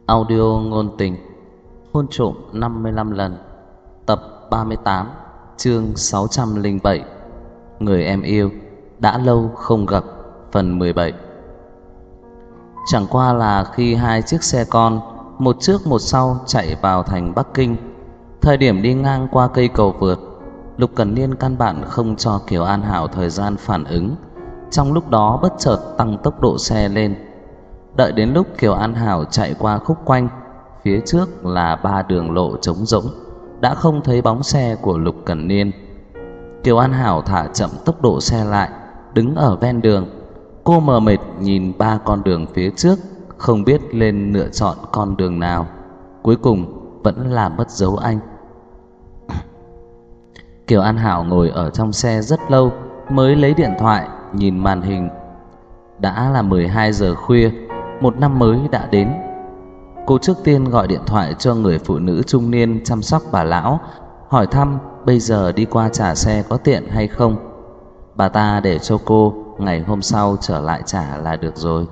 Audio ngôn tình hôn trộm 55 lần, tập 38, chương 607. Người em yêu đã lâu không gặp, phần 17. Chẳng qua là khi hai chiếc xe con, một trước một sau chạy vào thành Bắc Kinh. Thời điểm đi ngang qua cây cầu vượt, Lục Cẩn Niên căn bản không cho Kiều An Hảo thời gian phản ứng. Trong lúc đó bất chợt tăng tốc độ xe lên. Đợi đến lúc Kiều An Hảo chạy qua khúc quanh, phía trước là ba đường lộ trống rỗng, đã không thấy bóng xe của Lục Cẩn Niên. Kiều An Hảo thả chậm tốc độ xe lại, đứng ở ven đường. Cô mờ mịt nhìn ba con đường phía trước, không biết nên lựa chọn con đường nào. Cuối cùng vẫn là mất dấu anh. Kiều An Hảo ngồi ở trong xe rất lâu, mới lấy điện thoại nhìn màn hình. Đã là 12 giờ khuya, một năm mới đã đến. Cô trước tiên gọi điện thoại cho người phụ nữ trung niên chăm sóc bà lão, hỏi thăm bây giờ đi qua trả xe có tiện hay không. Bà ta để cho cô ngày hôm sau trở lại trả là được rồi.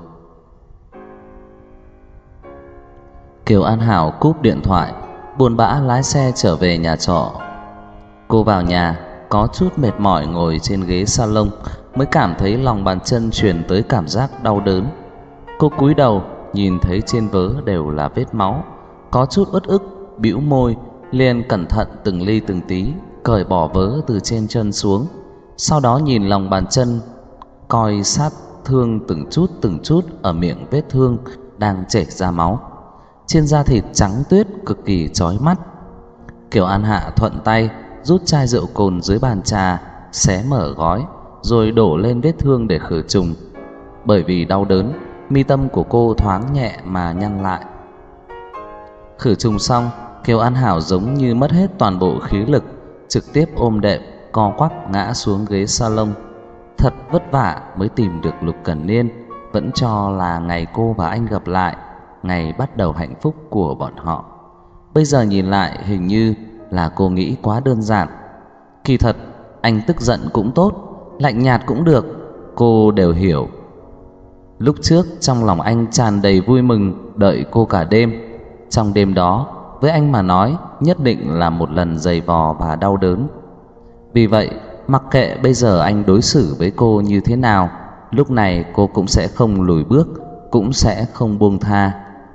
Kiều An Hảo cúp điện thoại, buồn bã lái xe trở về nhà trọ. Cô vào nhà có chút mệt mỏi, ngồi trên ghế salon mới cảm thấy lòng bàn chân truyền tới cảm giác đau đớn. Cô cúi đầu nhìn thấy trên vớ đều là vết máu, có chút uất ức, bĩu môi, liền cẩn thận từng ly từng tí cởi bỏ vớ từ trên chân xuống. Sau đó nhìn lòng bàn chân, coi sát thương từng chút ở miệng vết thương đang chảy ra máu. Trên da thịt trắng tuyết cực kỳ chói mắt. Kiều An Hạ thuận tay rút chai rượu cồn dưới bàn trà, xé mở gói rồi đổ lên vết thương để khử trùng. Bởi vì đau đớn, mi tâm của cô thoáng nhẹ mà nhăn lại. Khử trùng xong, Kiều An Hảo giống như mất hết toàn bộ khí lực, trực tiếp ôm đệm co quắp ngã xuống ghế salon. Thật vất vả mới tìm được Lục Cẩn Niên, vẫn cho là ngày cô và anh gặp lại, ngày bắt đầu hạnh phúc của bọn họ. Bây giờ nhìn lại hình như là cô nghĩ quá đơn giản. Kỳ thật anh tức giận cũng tốt, lạnh nhạt cũng được, cô đều hiểu. Lúc trước trong lòng anh tràn đầy vui mừng đợi cô cả đêm. Trong đêm đó với anh mà nói nhất định là một lần dày vò và đau đớn. Vì vậy mặc kệ bây giờ anh đối xử với cô như thế nào, lúc này cô cũng sẽ không lùi bước, cũng sẽ không buông tha.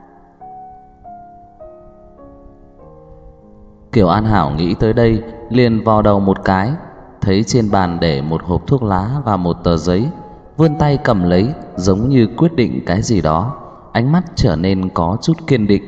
Kiều An Hảo nghĩ tới đây liền vò đầu một cái, thấy trên bàn để một hộp thuốc lá và một tờ giấy, vươn tay cầm lấy giống như quyết định cái gì đó, ánh mắt trở nên có chút kiên định.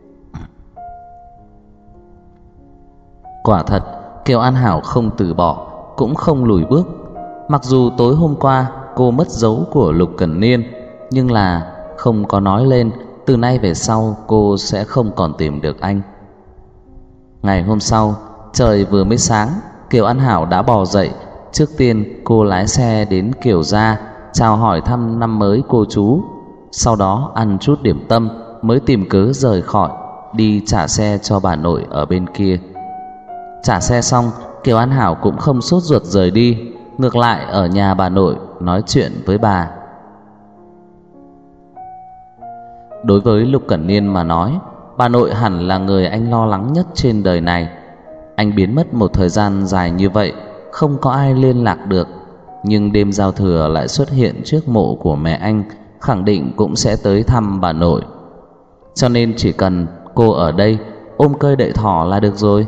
Quả thật Kiều An Hảo không từ bỏ, cũng không lùi bước. Mặc dù tối hôm qua cô mất dấu của Lục Cẩn Niên, nhưng là không có nói lên từ nay về sau cô sẽ không còn tìm được anh. Ngày hôm sau, trời vừa mới sáng, Kiều An Hảo đã bò dậy. Trước tiên cô lái xe đến Kiều gia chào hỏi thăm năm mới cô chú, sau đó ăn chút điểm tâm mới tìm cớ rời khỏi, đi trả xe cho bà nội ở bên kia. Trả xe xong, Kiều An Hảo cũng không sốt ruột rời đi, ngược lại ở nhà bà nội nói chuyện với bà. Đối với Lục Cẩn Niên mà nói, bà nội hẳn là người anh lo lắng nhất trên đời này. Anh biến mất một thời gian dài như vậy, không có ai liên lạc được, nhưng đêm giao thừa lại xuất hiện trước mộ của mẹ anh, khẳng định cũng sẽ tới thăm bà nội. Cho nên chỉ cần cô ở đây ôm cây đợi thỏ là được rồi.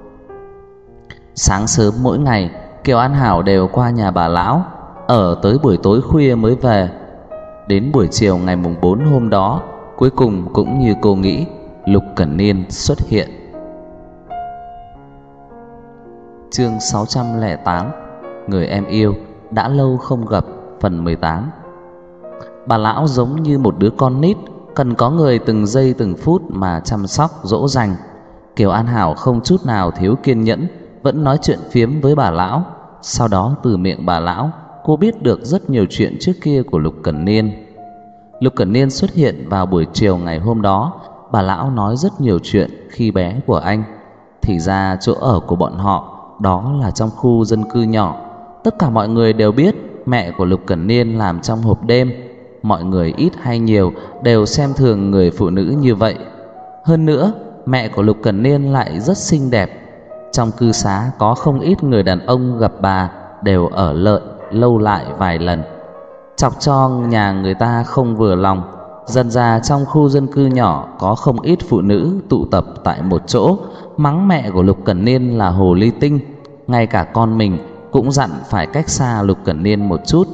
Sáng sớm mỗi ngày, Kiều An Hảo đều qua nhà bà lão, ở tới buổi tối khuya mới về. Đến buổi chiều ngày mùng 4 hôm đó, cuối cùng cũng như cô nghĩ, Lục Cẩn Niên xuất hiện. Chương 608. Người em yêu đã lâu không gặp, phần 18. Bà lão giống như một đứa con nít, cần có người từng giây từng phút mà chăm sóc dỗ dành. Kiều An Hảo không chút nào thiếu kiên nhẫn, vẫn nói chuyện phiếm với bà lão. Sau đó từ miệng bà lão, cô biết được rất nhiều chuyện trước kia của Lục Cẩn Niên. Lục Cẩn Niên xuất hiện vào buổi chiều ngày hôm đó. Bà lão nói rất nhiều chuyện khi bé của anh. Thì ra chỗ ở của bọn họ đó là trong khu dân cư nhỏ. Tất cả mọi người đều biết mẹ của Lục Cẩn Niên làm trong hộp đêm. mọi người ít hay nhiều đều xem thường người phụ nữ như vậy. Hơn nữa, mẹ của Lục Cẩn Niên lại rất xinh đẹp. Trong cư xá có không ít người đàn ông gặp bà đều ở lâu lại vài lần, chọc cho nhà người ta không vừa lòng. Dần ra trong khu dân cư nhỏ có không ít phụ nữ tụ tập tại một chỗ, mắng mẹ của Lục Cẩn Niên là hồ ly tinh. Ngay cả con mình cũng dặn phải cách xa Lục Cẩn Niên một chút.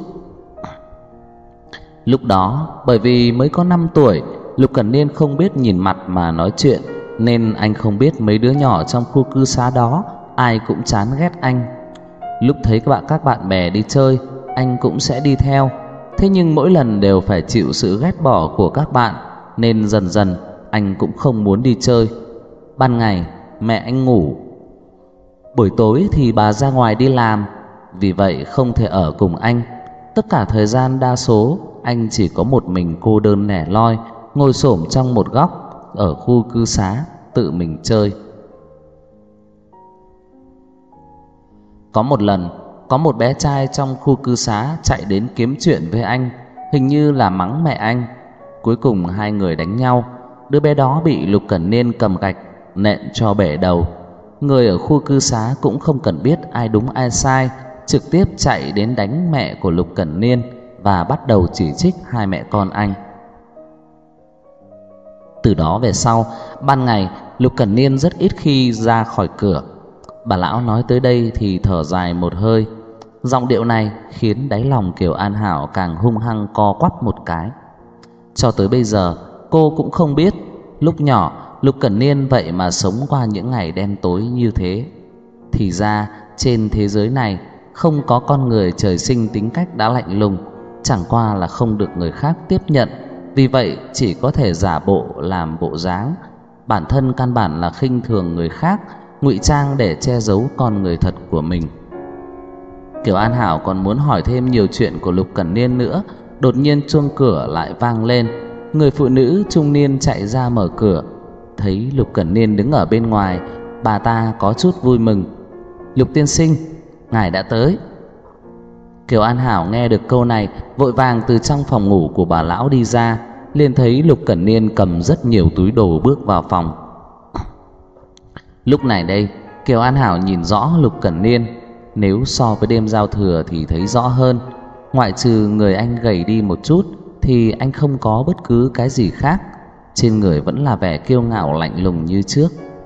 Lúc đó bởi vì mới có 5 tuổi, Lục Cẩn Niên không biết nhìn mặt mà nói chuyện, nên anh không biết mấy đứa nhỏ trong khu cư xá đó ai cũng chán ghét anh. Lúc thấy các bạn bè đi chơi, anh cũng sẽ đi theo. Thế nhưng mỗi lần đều phải chịu sự ghét bỏ của các bạn, nên dần dần anh cũng không muốn đi chơi. Ban ngày mẹ anh ngủ, buổi tối thì bà ra ngoài đi làm, vì vậy không thể ở cùng anh. Tất cả thời gian đa số anh chỉ có một mình cô đơn lẻ loi, ngồi xổm trong một góc ở khu cư xá tự mình chơi. Có một lần, có một bé trai trong khu cư xá chạy đến kiếm chuyện với anh, hình như là mắng mẹ anh. Cuối cùng hai người đánh nhau. Đứa bé đó bị Lục Cẩn Niên cầm gạch nện cho bể đầu. Người ở khu cư xá cũng không cần biết ai đúng ai sai, trực tiếp chạy đến đánh mẹ của Lục Cẩn Niên và bắt đầu chỉ trích hai mẹ con anh. Từ đó về sau, ban ngày Lục Cẩn Niên rất ít khi ra khỏi cửa. Bà lão nói tới đây thì thở dài một hơi. Giọng điệu này khiến đáy lòng Kiều An Hảo càng hung hăng co quắp một cái. Cho tới bây giờ cô cũng không biết lúc nhỏ Lục Cẩn Niên vậy mà sống qua những ngày đen tối như thế. Thì ra trên thế giới này không có con người trời sinh tính cách đã lạnh lùng, chẳng qua là không được người khác tiếp nhận, vì vậy chỉ có thể giả bộ làm bộ dáng. Bản thân căn bản là khinh thường người khác, ngụy trang để che giấu con người thật của mình. Kiều An Hảo còn muốn hỏi thêm nhiều chuyện của Lục Cẩn Niên nữa. Đột nhiên chuông cửa lại vang lên. Người phụ nữ trung niên chạy ra mở cửa. Thấy Lục Cẩn Niên đứng ở bên ngoài, bà ta có chút vui mừng. Lục tiên sinh, ngài đã tới. Kiều An Hảo nghe được câu này, vội vàng từ trong phòng ngủ của bà lão đi ra, liền thấy Lục Cẩn Niên cầm rất nhiều túi đồ bước vào phòng. Lúc này đây, Kiều An Hảo nhìn rõ Lục Cẩn Niên. Nếu so với đêm giao thừa thì thấy rõ hơn. Ngoại trừ người anh gầy đi một chút thì anh không có bất cứ cái gì khác. Trên người vẫn là vẻ kiêu ngạo lạnh lùng như trước.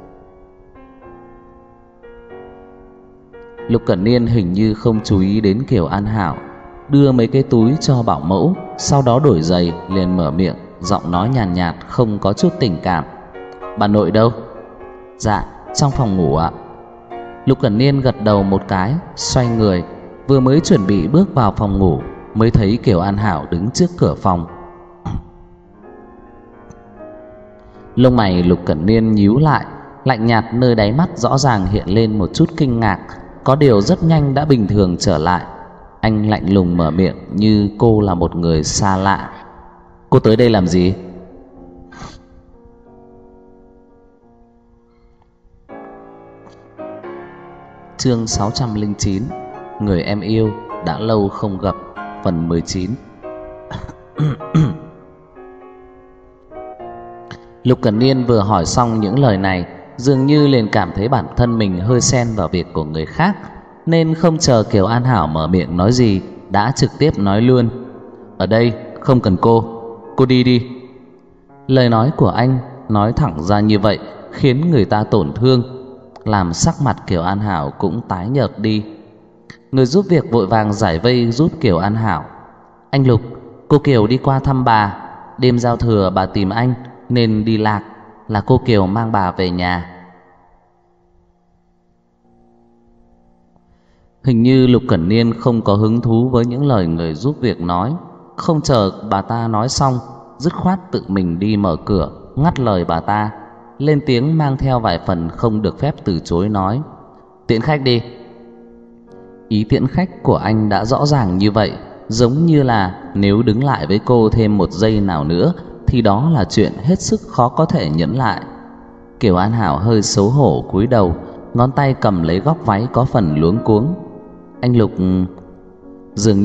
Lục Cẩn Niên hình như không chú ý đến Kiều An Hảo, đưa mấy cái túi cho bảo mẫu, sau đó đổi giày liền mở miệng, giọng nói nhàn nhạt không có chút tình cảm. Bà nội đâu? Dạ, trong phòng ngủ ạ. Lục Cẩn Niên gật đầu một cái, xoay người, vừa mới chuẩn bị bước vào phòng ngủ mới thấy Kiều An Hảo đứng trước cửa phòng. Lông mày Lục Cẩn Niên nhíu lại, lạnh nhạt nơi đáy mắt rõ ràng hiện lên một chút kinh ngạc, có điều rất nhanh đã bình thường trở lại. Anh lạnh lùng mở miệng như cô là một người xa lạ. Cô tới đây làm gì? Chương 609, Người em yêu đã lâu không gặp, phần 19. Lục Cẩn Niên vừa hỏi xong những lời này, dường như liền cảm thấy bản thân mình hơi xen vào việc của người khác, nên không chờ Kiều An Hảo mở miệng nói gì, đã trực tiếp nói luôn. Ở đây không cần cô đi đi. Lời nói của anh nói thẳng ra như vậy khiến người ta tổn thương, làm sắc mặt Kiều An Hảo cũng tái nhợt đi. Người giúp việc vội vàng giải vây giúp Kiều An Hảo. Anh Lục, cô Kiều đi qua thăm bà. Đêm giao thừa bà tìm anh nên đi lạc, là cô Kiều mang bà về nhà. Hình như Lục Cẩn Niên không có hứng thú với những lời người giúp việc nói. Không chờ bà ta nói xong, dứt khoát tự mình đi mở cửa, ngắt lời bà ta, lên tiếng mang theo vài phần không được phép từ chối nói. Tiễn khách đi. Ý tiễn khách của anh đã rõ ràng như vậy, giống như là nếu đứng lại với cô thêm một giây nào nữa thì đó là chuyện hết sức khó có thể nhẫn lại. Kiều An Hảo hơi xấu hổ cúi đầu, ngón tay cầm lấy góc váy có phần luống cuống. Anh Lục, dường như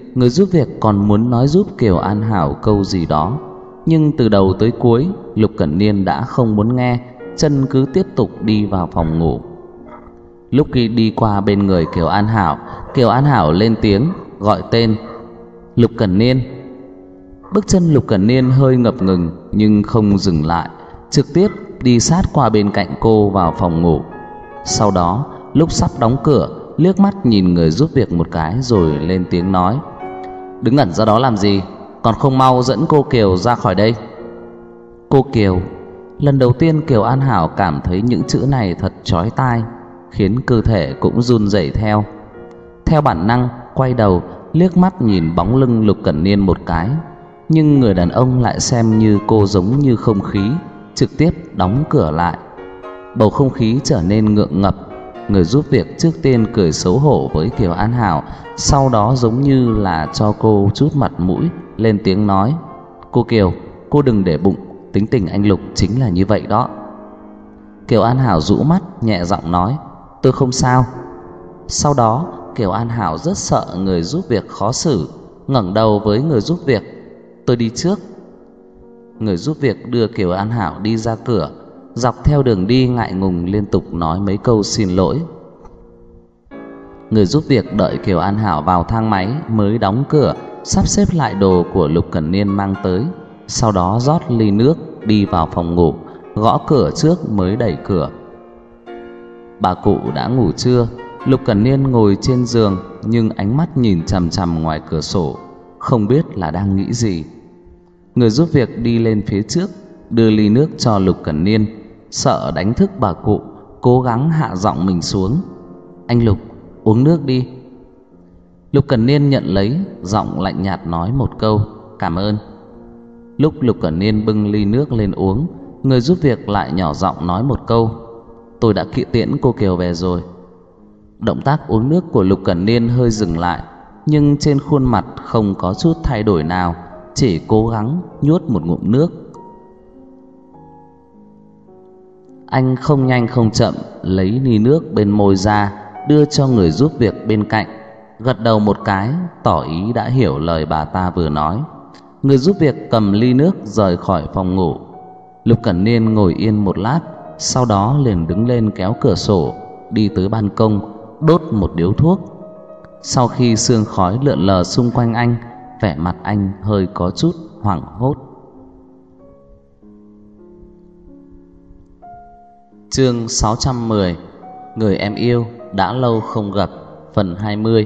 người giúp việc còn muốn nói giúp Kiều An Hảo câu gì đó, nhưng từ đầu tới cuối Lục Cẩn Niên đã không muốn nghe, chân cứ tiếp tục đi vào phòng ngủ. Lúc khi đi qua bên người Kiều An Hảo lên tiếng gọi tên Lục Cẩn Niên. Bước chân Lục Cẩn Niên hơi ngập ngừng nhưng không dừng lại, trực tiếp đi sát qua bên cạnh cô vào phòng ngủ. Sau đó lúc sắp đóng cửa, liếc mắt nhìn người giúp việc một cái rồi lên tiếng nói: "Đứng ngẩn ra đó làm gì, còn không mau dẫn cô Kiều ra khỏi đây." Cô Kiều. Lần đầu tiên Kiều An Hảo cảm thấy những chữ này thật chói tai, khiến cơ thể cũng run rẩy theo. Theo bản năng quay đầu liếc mắt nhìn bóng lưng Lục Cẩn Niên một cái, nhưng người đàn ông lại xem như cô giống như không khí, trực tiếp đóng cửa lại. Bầu không khí trở nên ngượng ngập. Người giúp việc trước tiên cười xấu hổ với Kiều An Hảo, sau đó giống như là cho cô chút mặt mũi, lên tiếng nói: "Cô Kiều, cô đừng để bụng, tính tình anh Lục chính là như vậy đó." Kiều An Hảo rũ mắt nhẹ giọng nói: "Tôi không sao." Sau đó Kiều An Hảo rất sợ người giúp việc khó xử, ngẩng đầu với người giúp việc: "Tôi đi trước." Người giúp việc đưa Kiều An Hảo đi ra cửa, dọc theo đường đi ngại ngùng liên tục nói mấy câu xin lỗi. Người giúp việc đợi Kiều An Hảo vào thang máy mới đóng cửa, sắp xếp lại đồ của Lục Cẩn Niên mang tới, sau đó rót ly nước đi vào phòng ngủ, gõ cửa trước mới đẩy cửa. Bà cụ đã ngủ trưa. Lục Cẩn Niên ngồi trên giường nhưng ánh mắt nhìn chằm chằm ngoài cửa sổ, không biết là đang nghĩ gì. Người giúp việc đi lên phía trước đưa ly nước cho Lục Cẩn Niên, sợ đánh thức bà cụ, cố gắng hạ giọng mình xuống: "Anh Lục, uống nước đi." Lục Cẩn Niên nhận lấy, giọng lạnh nhạt nói một câu: "Cảm ơn." Lúc Lục Cẩn Niên bưng ly nước lên uống, người giúp việc lại nhỏ giọng nói một câu: "Tôi đã kỵ tiễn cô Kiều về rồi." Động tác uống nước của Lục Cẩn Niên hơi dừng lại, nhưng trên khuôn mặt không có chút thay đổi nào, chỉ cố gắng nuốt một ngụm nước. Anh không nhanh không chậm lấy ly nước bên môi ra, đưa cho người giúp việc bên cạnh, gật đầu một cái tỏ ý đã hiểu lời bà ta vừa nói. Người giúp việc cầm ly nước rời khỏi phòng ngủ. Lục Cẩn Niên ngồi yên một lát, sau đó liền đứng lên kéo cửa sổ, đi tới ban công, đốt một điếu thuốc. Sau khi sương khói lượn lờ xung quanh anh, vẻ mặt anh hơi có chút hoảng hốt. Chương 610: Người em yêu đã lâu không gặp, phần 20.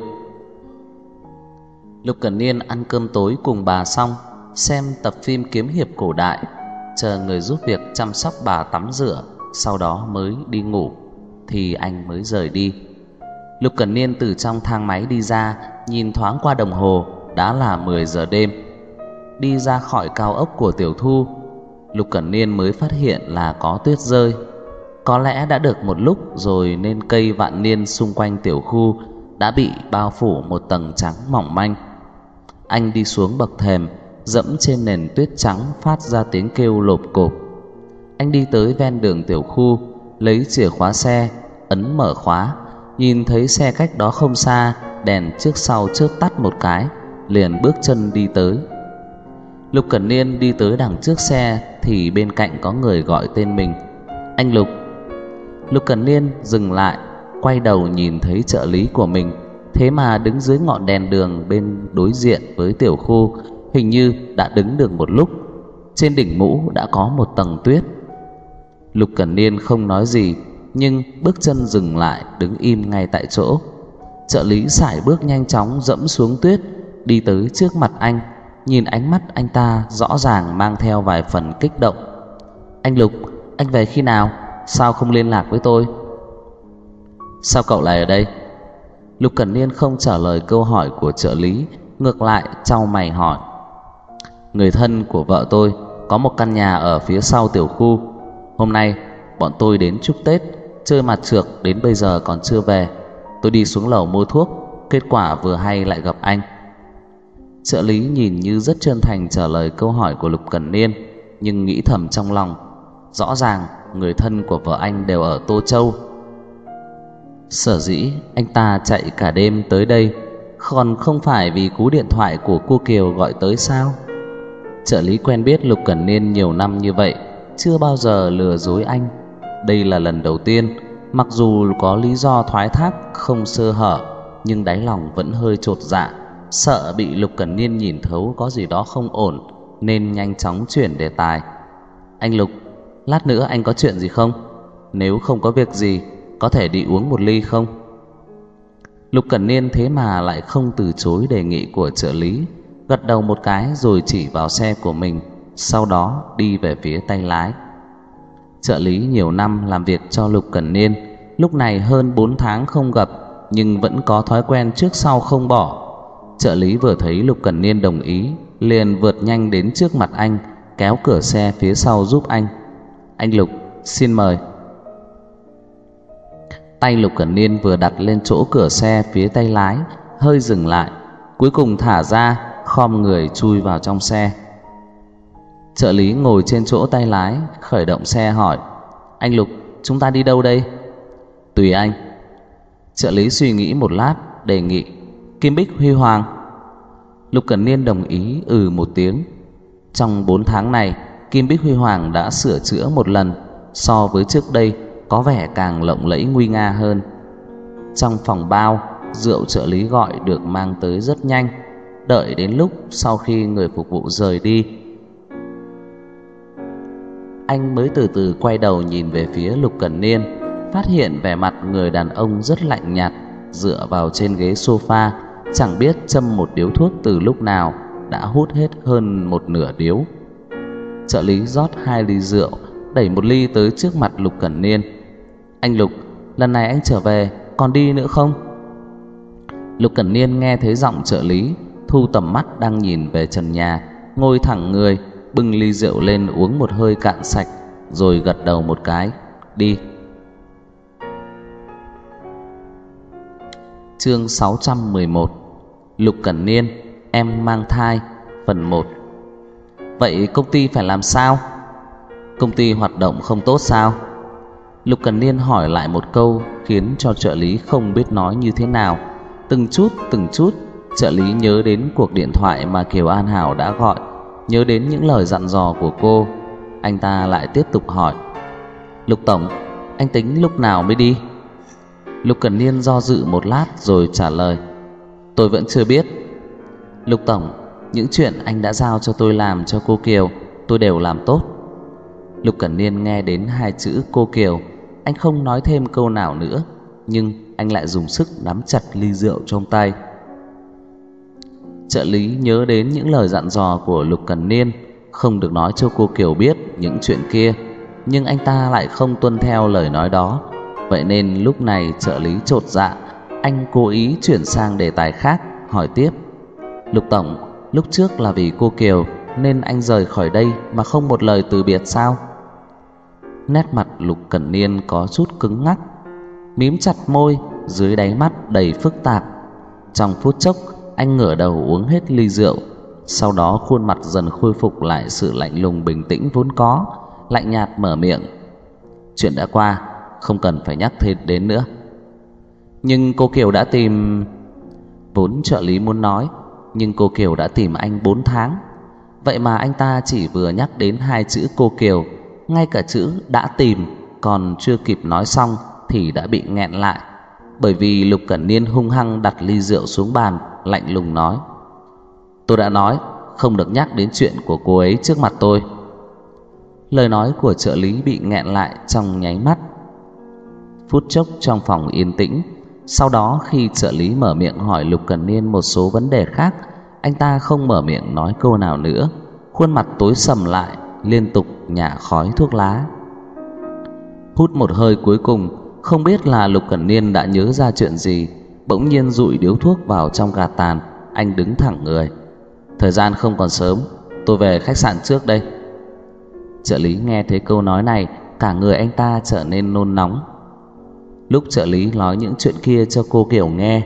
Lục Cẩn Niên ăn cơm tối cùng bà xong, xem tập phim kiếm hiệp cổ đại, chờ người giúp việc chăm sóc bà tắm rửa, sau đó mới đi ngủ, thì anh mới rời đi. Lục Cẩn Niên từ trong thang máy đi ra, nhìn thoáng qua đồng hồ, đã là 10 giờ đêm. Đi ra khỏi cao ốc của Tiểu Thu, Lục Cẩn Niên mới phát hiện là có tuyết rơi. Có lẽ đã được một lúc rồi nên cây vạn niên xung quanh tiểu khu đã bị bao phủ một tầng trắng mỏng manh. Anh đi xuống bậc thềm, dẫm trên nền tuyết trắng phát ra tiếng kêu lộp cộp. Anh đi tới ven đường tiểu khu, lấy chìa khóa xe, ấn mở khóa, nhìn thấy xe cách đó không xa, đèn trước sau chớp tắt một cái, liền bước chân đi tới. Lục Cẩn Niên đi tới đằng trước xe thì bên cạnh có người gọi tên mình: "Anh Lục." Lục Cẩn Niên dừng lại, quay đầu nhìn thấy trợ lý của mình, thế mà đứng dưới ngọn đèn đường bên đối diện với tiểu khu, hình như đã đứng được một lúc. Trên đỉnh mũ đã có một tầng tuyết. Lục Cẩn Niên không nói gì, nhưng bước chân dừng lại, đứng im ngay tại chỗ. Trợ lý sải bước nhanh chóng dẫm xuống tuyết, đi tới trước mặt anh. Nhìn ánh mắt anh ta rõ ràng mang theo vài phần kích động. "Anh Lục, anh về khi nào? Sao không liên lạc với tôi?" "Sao cậu lại ở đây?" Lục Cẩn Niên không trả lời câu hỏi của trợ lý, ngược lại chau mày hỏi: "Người thân của vợ tôi có một căn nhà ở phía sau tiểu khu. Hôm nay bọn tôi đến chúc Tết, chơi mặt trược đến bây giờ còn chưa về. Tôi đi xuống lầu mua thuốc, kết quả vừa hay lại gặp anh." Trợ lý nhìn như rất chân thành trả lời câu hỏi của Lục Cẩn Niên, nhưng nghĩ thầm trong lòng, rõ ràng người thân của vợ anh đều ở Tô Châu. Sở dĩ anh ta chạy cả đêm tới đây Còn không phải vì cú điện thoại của cô Kiều gọi tới sao? Trợ lý quen biết Lục Cẩn Niên nhiều năm như vậy, chưa bao giờ lừa dối anh. Đây là lần đầu tiên. Mặc dù có lý do thoái thác không sơ hở, nhưng đáy lòng vẫn hơi chột dạ, sợ bị Lục Cẩn Niên nhìn thấu có gì đó không ổn, nên nhanh chóng chuyển đề tài. Anh Lục, lát nữa anh có chuyện gì không? Nếu không có việc gì, có thể đi uống một ly không? Lục Cẩn Niên thế mà lại không từ chối đề nghị của trợ lý, gật đầu một cái rồi chỉ vào xe của mình, sau đó đi về phía tay lái. Trợ lý nhiều năm làm việc cho Lục Cẩn Niên, lúc này hơn 4 tháng không gặp, nhưng vẫn có thói quen trước sau không bỏ. Trợ lý vừa thấy Lục Cẩn Niên đồng ý, liền vượt nhanh đến trước mặt anh, kéo cửa xe phía sau giúp anh. Anh Lục, xin mời. Tay Lục Cẩn Niên vừa đặt lên chỗ cửa xe phía tay lái, hơi dừng lại, cuối cùng thả ra, khom người chui vào trong xe. Trợ lý ngồi trên chỗ tay lái, khởi động xe hỏi: Anh Lục, chúng ta đi đâu đây? Tùy anh. Trợ lý suy nghĩ một lát, đề nghị: Kim Bích Huy Hoàng. Lục Cẩn Niên đồng ý một tiếng. Trong 4 tháng này, Kim Bích Huy Hoàng đã sửa chữa một lần, so với trước đây có vẻ càng lộng lẫy nguy nga hơn. Trong phòng bao, rượu trợ lý gọi được mang tới rất nhanh. Đợi đến lúc sau khi người phục vụ rời đi, anh mới từ từ quay đầu nhìn về phía Lục Cẩn Niên, phát hiện vẻ mặt người đàn ông rất lạnh nhạt, dựa vào trên ghế sofa, chẳng biết châm một điếu thuốc từ lúc nào, đã hút hết hơn một nửa điếu. Trợ lý rót 2 ly rượu, đẩy một ly tới trước mặt Lục Cẩn Niên. Anh Lục, lần này anh trở về còn đi nữa không? Lục Cẩn Niên nghe thấy giọng trợ lý, thu tầm mắt đang nhìn về trần nhà, ngồi thẳng người, bưng ly rượu lên uống một hơi cạn sạch, rồi gật đầu một cái. Đi. Chương 611. Lục Cẩn Niên, em mang thai, phần 1. Vậy công ty phải làm sao? Công ty hoạt động không tốt sao? Lục Cẩn Niên hỏi lại một câu khiến cho trợ lý không biết nói như thế nào. Từng chút trợ lý nhớ đến cuộc điện thoại mà Kiều An Hảo đã gọi, nhớ đến những lời dặn dò của cô. Anh ta lại tiếp tục hỏi: Lục tổng, anh tính lúc nào mới đi? Lục Cẩn Niên do dự một lát rồi trả lời: Tôi vẫn chưa biết. Lục tổng, những chuyện anh đã giao cho tôi làm cho cô Kiều, tôi đều làm tốt. Lục Cẩn Niên nghe đến 2 chữ cô Kiều, anh không nói thêm câu nào nữa, nhưng anh lại dùng sức nắm chặt ly rượu trong tay. Trợ lý nhớ đến những lời dặn dò của Lục Cẩn Niên, không được nói cho cô Kiều biết những chuyện kia, nhưng anh ta lại không tuân theo lời nói đó. Vậy nên lúc này trợ lý chột dạ, anh cố ý chuyển sang đề tài khác, hỏi tiếp: Lục tổng, lúc trước là vì cô Kiều nên anh rời khỏi đây mà không một lời từ biệt sao? Nét mặt Lục Cẩn Niên có chút cứng ngắc, mím chặt môi, dưới đáy mắt đầy phức tạp. Trong phút chốc, anh ngửa đầu uống hết ly rượu, sau đó khuôn mặt dần khôi phục lại sự lạnh lùng bình tĩnh vốn có, lạnh nhạt mở miệng: Chuyện đã qua, không cần phải nhắc thêm đến nữa. Nhưng cô Kiều đã tìm... Vốn trợ lý muốn nói, nhưng cô Kiều đã tìm anh 4 tháng. Vậy mà anh ta chỉ vừa nhắc đến 2 chữ cô Kiều, ngay cả chữ đã tìm còn chưa kịp nói xong thì đã bị nghẹn lại, bởi vì Lục Cẩn Niên hung hăng đặt ly rượu xuống bàn, lạnh lùng nói: Tôi đã nói không được nhắc đến chuyện của cô ấy trước mặt tôi. Lời nói của trợ lý bị nghẹn lại trong nháy mắt. Phút chốc trong phòng yên tĩnh. Sau đó khi trợ lý mở miệng hỏi Lục Cẩn Niên một số vấn đề khác, anh ta không mở miệng nói câu nào nữa, khuôn mặt tối sầm lại, liên tục nhả khói thuốc lá. Hút một hơi cuối cùng, không biết là Lục Cẩn Niên đã nhớ ra chuyện gì, bỗng nhiên dụi điếu thuốc vào trong gạt tàn. Anh đứng thẳng người: Thời gian không còn sớm, tôi về khách sạn trước đây. Trợ lý nghe thấy câu nói này, cả người anh ta trở nên nôn nóng. Lúc trợ lý nói những chuyện kia cho cô Kiều nghe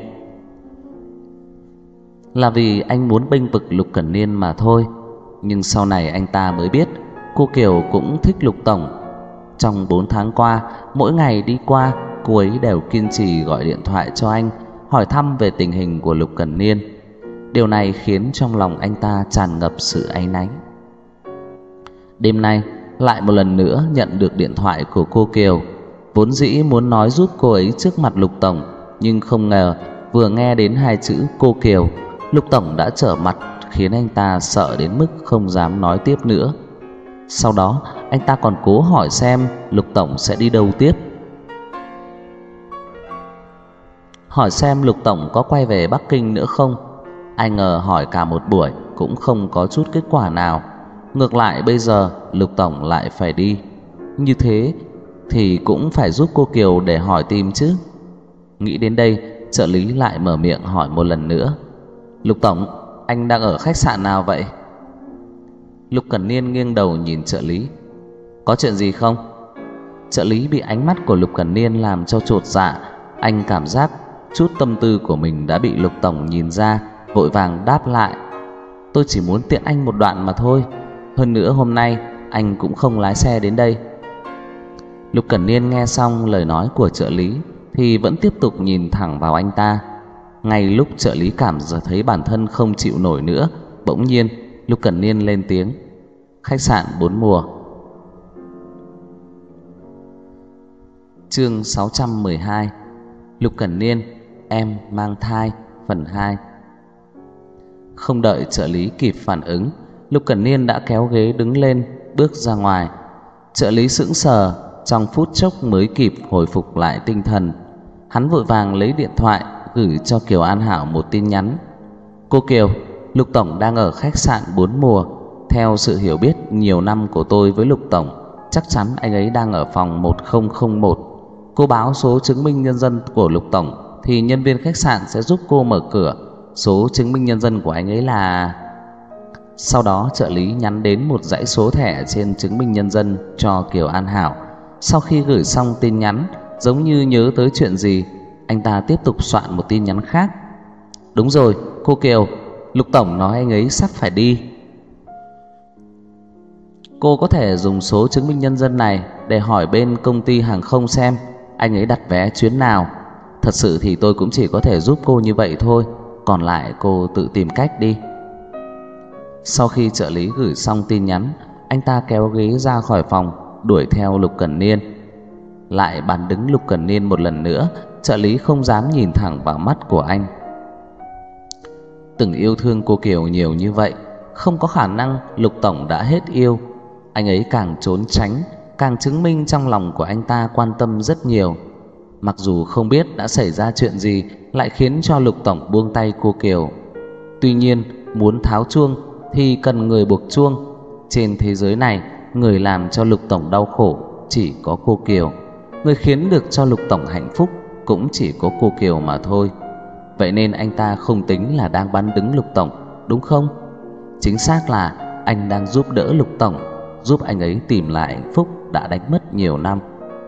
là vì anh muốn bênh vực Lục Cẩn Niên mà thôi. Nhưng sau này anh ta mới biết cô Kiều cũng thích Lục tổng. Trong 4 tháng qua, mỗi ngày đi qua, cô ấy đều kiên trì gọi điện thoại cho anh, hỏi thăm về tình hình của Lục Cẩn Niên. Điều này khiến trong lòng anh ta tràn ngập sự áy náy. Đêm nay lại một lần nữa nhận được điện thoại của cô Kiều. Vốn dĩ muốn nói giúp cô ấy trước mặt Lục tổng, nhưng không ngờ vừa nghe đến hai chữ cô Kiều, Lục tổng đã trở mặt, khiến anh ta sợ đến mức không dám nói tiếp nữa. Sau đó anh ta còn cố hỏi xem Lục tổng sẽ đi đâu tiếp, hỏi xem Lục tổng có quay về Bắc Kinh nữa không. Ai ngờ hỏi cả một buổi cũng không có chút kết quả nào. Ngược lại bây giờ Lục tổng lại phải đi. Như thế thì cũng phải giúp cô Kiều để hỏi tìm chứ. Nghĩ đến đây, trợ lý lại mở miệng hỏi một lần nữa: Lục tổng, anh đang ở khách sạn nào vậy? Lục Cẩn Niên nghiêng đầu nhìn trợ lý: Có chuyện gì không? Trợ lý bị ánh mắt của Lục Cẩn Niên làm cho chột dạ. Anh cảm giác chút tâm tư của mình đã bị Lục tổng nhìn ra, vội vàng đáp lại: Tôi chỉ muốn tiện anh một đoạn mà thôi. Hơn nữa hôm nay anh cũng không lái xe đến đây. Lục Cẩn Niên nghe xong lời nói của trợ lý thì vẫn tiếp tục nhìn thẳng vào anh ta. Ngay lúc trợ lý cảm thấy bản thân không chịu nổi nữa, bỗng nhiên Lục Cẩn Niên lên tiếng: Khách sạn 4 mùa. Chương 612: Lục Cẩn Niên, em mang thai, phần 2. Không đợi trợ lý kịp phản ứng, Lục Cẩn Niên đã kéo ghế đứng lên, bước ra ngoài. Trợ lý sững sờ, trong phút chốc mới kịp hồi phục lại tinh thần. Hắn vội vàng lấy điện thoại gửi cho Kiều An Hảo một tin nhắn: Cô Kiều, Lục tổng đang ở khách sạn 4 mùa. Theo sự hiểu biết nhiều năm của tôi với Lục tổng, chắc chắn anh ấy đang ở phòng 1001. Cô báo số chứng minh nhân dân của Lục tổng thì nhân viên khách sạn sẽ giúp cô mở cửa. Số chứng minh nhân dân của anh ấy là... Sau đó trợ lý nhắn đến một dãy số thẻ trên chứng minh nhân dân cho Kiều An Hảo. Sau khi gửi xong tin nhắn, giống như nhớ tới chuyện gì, anh ta tiếp tục soạn một tin nhắn khác: Đúng rồi, cô Kiều, Lục tổng nói anh ấy sắp phải đi. Cô có thể dùng số chứng minh nhân dân này để hỏi bên công ty hàng không xem anh ấy đặt vé chuyến nào. Thật sự thì tôi cũng chỉ có thể giúp cô như vậy thôi, còn lại cô tự tìm cách đi. Sau khi trợ lý gửi xong tin nhắn, anh ta kéo ghế ra khỏi phòng, đuổi theo Lục Cẩn Niên. Lại bàn đứng Lục Cẩn Niên một lần nữa, trợ lý không dám nhìn thẳng vào mắt của anh. Từng yêu thương cô Kiều nhiều như vậy, không có khả năng Lục tổng đã hết yêu. Anh ấy càng trốn tránh, càng chứng minh trong lòng của anh ta quan tâm rất nhiều. Mặc dù không biết đã xảy ra chuyện gì lại khiến cho Lục tổng buông tay cô Kiều. Tuy nhiên, muốn tháo chuông thì cần người buộc chuông. Trên thế giới này, người làm cho Lục tổng đau khổ chỉ có cô Kiều. Người khiến được cho Lục tổng hạnh phúc cũng chỉ có cô Kiều mà thôi. Vậy nên anh ta không tính là đang bán đứng Lục tổng, đúng không? Chính xác là anh đang giúp đỡ Lục tổng, giúp anh ấy tìm lại hạnh phúc đã đánh mất nhiều năm.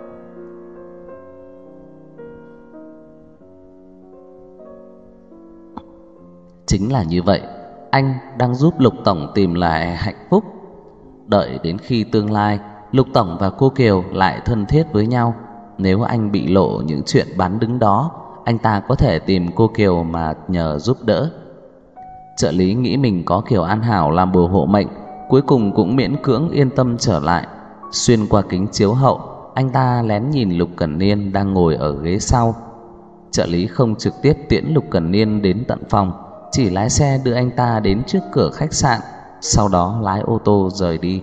Chính là như vậy, anh đang giúp Lục tổng tìm lại hạnh phúc. Đợi đến khi tương lai Lục tổng và cô Kiều lại thân thiết với nhau, nếu anh bị lộ những chuyện bán đứng đó, anh ta có thể tìm cô Kiều mà nhờ giúp đỡ. Trợ lý nghĩ mình có Kiều An Hảo làm bùa hộ mệnh, cuối cùng cũng miễn cưỡng yên tâm trở lại. Xuyên qua kính chiếu hậu, anh ta lén nhìn Lục Cẩn Niên đang ngồi ở ghế sau. Trợ lý không trực tiếp tiễn Lục Cẩn Niên đến tận phòng, chỉ lái xe đưa anh ta đến trước cửa khách sạn, sau đó lái ô tô rời đi.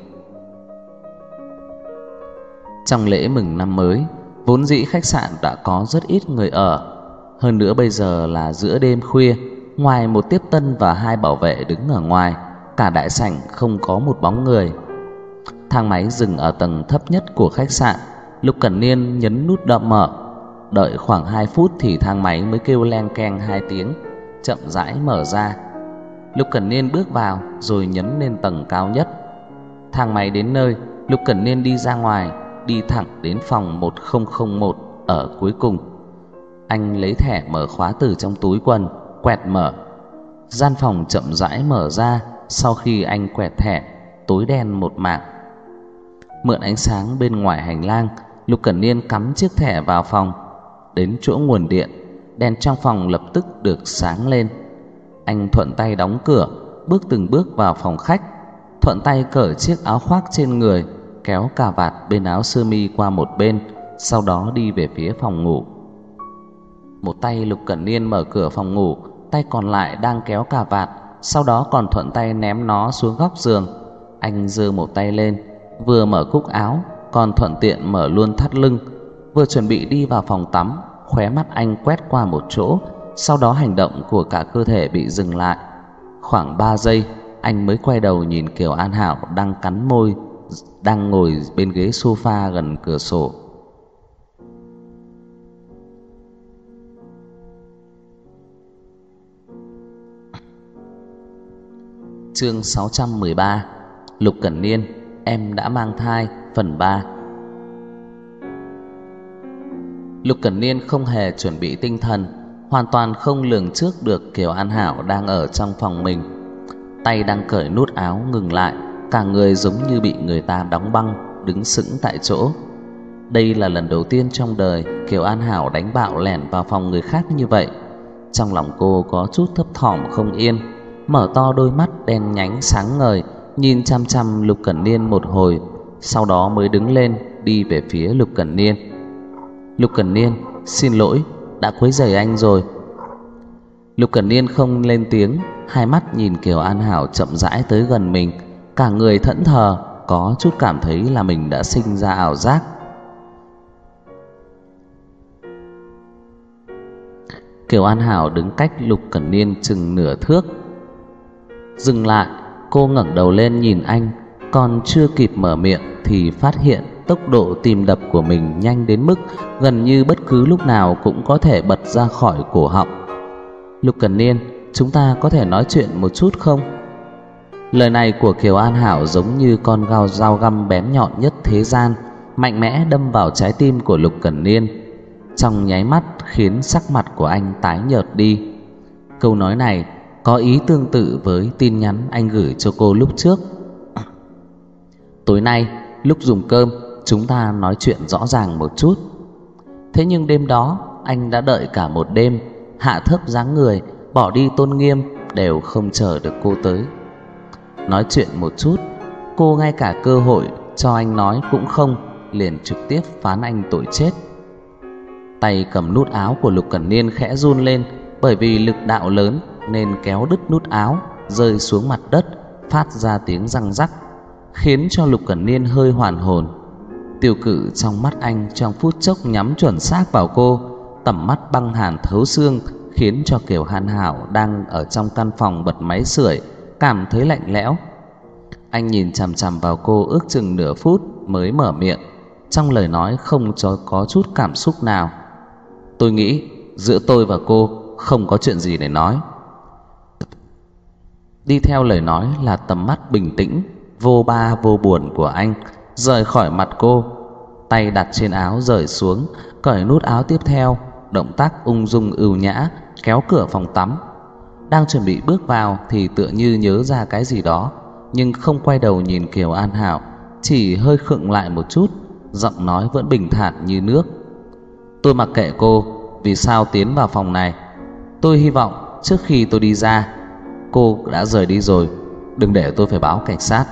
Trong lễ mừng năm mới, vốn dĩ khách sạn đã có rất ít người ở. Hơn nữa bây giờ là giữa đêm khuya, ngoài một tiếp tân và hai bảo vệ đứng ở ngoài, cả đại sảnh không có một bóng người. Thang máy dừng ở tầng thấp nhất của khách sạn. Lục Cẩn Niên nhấn nút đậm mở. Đợi khoảng 2 phút thì thang máy mới kêu leng keng 2 tiếng, chậm rãi mở ra. Lục Cẩn Niên bước vào rồi nhấn lên tầng cao nhất. Thang máy đến nơi, Lục Cẩn Niên đi ra ngoài, đi thẳng đến phòng 1001 ở cuối cùng. Anh lấy thẻ mở khóa từ trong túi quần, quẹt mở. Gian phòng chậm rãi mở ra. Sau khi anh quẹt thẻ, tối đen một mảng. Mượn ánh sáng bên ngoài hành lang, Lục Cẩn Niên cắm chiếc thẻ vào phòng. Đến chỗ nguồn điện, đèn trong phòng lập tức được sáng lên. Anh thuận tay đóng cửa, bước từng bước vào phòng khách, thuận tay cởi chiếc áo khoác trên người, kéo cà vạt bên áo sơ mi qua một bên, sau đó đi về phía phòng ngủ. Một tay Lục Cẩn Niên mở cửa phòng ngủ, tay còn lại đang kéo cà vạt, sau đó còn thuận tay ném nó xuống góc giường. Anh giơ một tay lên, vừa mở cúc áo, còn thuận tiện mở luôn thắt lưng. Vừa chuẩn bị đi vào phòng tắm, khóe mắt anh quét qua một chỗ, sau đó hành động của cả cơ thể bị dừng lại. Khoảng 3 giây, anh mới quay đầu nhìn Kiều An Hảo đang cắn môi, đang ngồi bên ghế sofa gần cửa sổ. Chương 613. Lục Cẩn Niên, em đã mang thai, phần 3. Lục Cẩn Niên không hề chuẩn bị tinh thần, hoàn toàn không lường trước được Kiều An Hảo đang ở trong phòng mình. Tay đang cởi nút áo ngừng lại, cả người giống như bị người ta đóng băng, đứng sững tại chỗ. Đây là lần đầu tiên trong đời Kiều An Hảo đánh bạo lẻn vào phòng người khác như vậy. Trong lòng cô có chút thấp thỏm không yên, mở to đôi mắt đen nhánh sáng ngời, nhìn chăm chăm Lục Cẩn Niên một hồi, sau đó mới đứng lên đi về phía Lục Cẩn Niên. Lục Cẩn Niên, xin lỗi, đã quấy rầy anh rồi. Lục Cẩn Niên không lên tiếng, hai mắt nhìn Kiều An Hảo chậm rãi tới gần mình, cả người thẫn thờ, có chút cảm thấy là mình đã sinh ra ảo giác. Kiều An Hảo đứng cách Lục Cẩn Niên chừng nửa thước. Dừng lại, cô ngẩng đầu lên nhìn anh, còn chưa kịp mở miệng thì phát hiện tốc độ tim đập của mình nhanh đến mức gần như bất cứ lúc nào cũng có thể bật ra khỏi cổ họng. Lục Cẩn Niên, chúng ta có thể nói chuyện một chút không? Lời này của Kiều An Hảo giống như con dao găm bén nhọn nhất thế gian, mạnh mẽ đâm vào trái tim của Lục Cẩn Niên, trong nháy mắt khiến sắc mặt của anh tái nhợt đi. Câu nói này có ý tương tự với tin nhắn anh gửi cho cô lúc trước. Tối nay lúc dùng cơm chúng ta nói chuyện rõ ràng một chút. Thế nhưng đêm đó anh đã đợi cả một đêm, hạ thấp dáng người, bỏ đi tôn nghiêm, đều không chờ được cô tới. Nói chuyện một chút, cô ngay cả cơ hội cho anh nói cũng không, liền trực tiếp phán anh tội chết. Tay cầm nút áo của Lục Cẩn Niên khẽ run lên, bởi vì lực đạo lớn nên kéo đứt nút áo, rơi xuống mặt đất, phát ra tiếng răng rắc, khiến cho Lục Cẩn Niên hơi hoàn hồn. Tiêu cự trong mắt anh trong phút chốc nhắm chuẩn xác vào cô, tầm mắt băng hàn thấu xương, khiến cho Kiều An Hảo đang ở trong căn phòng bật máy sưởi cảm thấy lạnh lẽo. Anh nhìn chằm chằm vào cô ước chừng nửa phút mới mở miệng, trong lời nói không có chút cảm xúc nào. Tôi nghĩ giữa tôi và cô không có chuyện gì để nói. Đi theo lời nói là tầm mắt bình tĩnh, vô ba vô buồn của anh rời khỏi mặt cô. Tay đặt trên áo rời xuống, cởi nút áo tiếp theo, động tác ung dung ưu nhã kéo cửa phòng tắm. Đang chuẩn bị bước vào thì tựa như nhớ ra cái gì đó, nhưng không quay đầu nhìn Kiều An Hảo, chỉ hơi khựng lại một chút, giọng nói vẫn bình thản như nước. Tôi mặc kệ cô vì sao tiến vào phòng này. Tôi hy vọng trước khi tôi đi ra, cô đã rời đi rồi, đừng để tôi phải báo cảnh sát.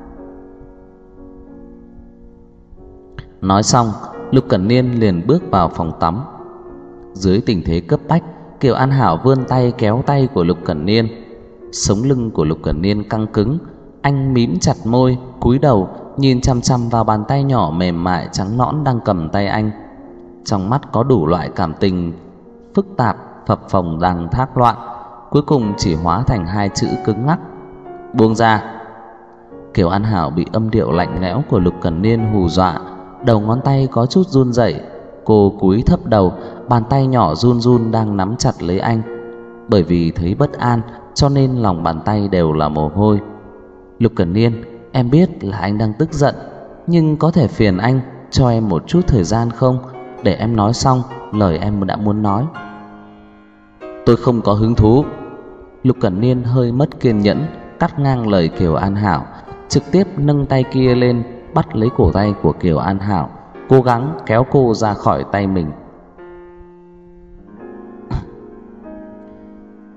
Nói xong, Lục Cẩn Niên liền bước vào phòng tắm. Dưới tình thế cấp bách, Kiều An Hảo vươn tay kéo tay của Lục Cẩn Niên. Sống lưng của Lục Cẩn Niên căng cứng, anh mím chặt môi, cúi đầu nhìn chằm chằm vào bàn tay nhỏ mềm mại trắng nõn đang cầm tay anh. Trong mắt có đủ loại cảm tình phức tạp phập phồng đang thác loạn, cuối cùng chỉ hóa thành hai chữ cứng ngắc: buông ra. Kiều An Hảo bị âm điệu lạnh lẽo của Lục Cẩn Niên hù dọa, đầu ngón tay có chút run rẩy. Cô cúi thấp đầu, bàn tay nhỏ run run đang nắm chặt lấy anh. Bởi vì thấy bất an cho nên lòng bàn tay đều là mồ hôi. Lục Cẩn Niên, em biết là anh đang tức giận, nhưng có thể phiền anh cho em một chút thời gian không, để em nói xong lời em đã muốn nói. Tôi không có hứng thú. Lục Cẩn Niên hơi mất kiên nhẫn, cắt ngang lời Kiều An Hảo, trực tiếp nâng tay kia lên bắt lấy cổ tay của Kiều An Hảo, cố gắng kéo cô ra khỏi tay mình.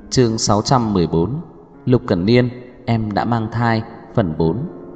Chương 614. Lục Cẩn Niên, em đã mang thai, phần 4.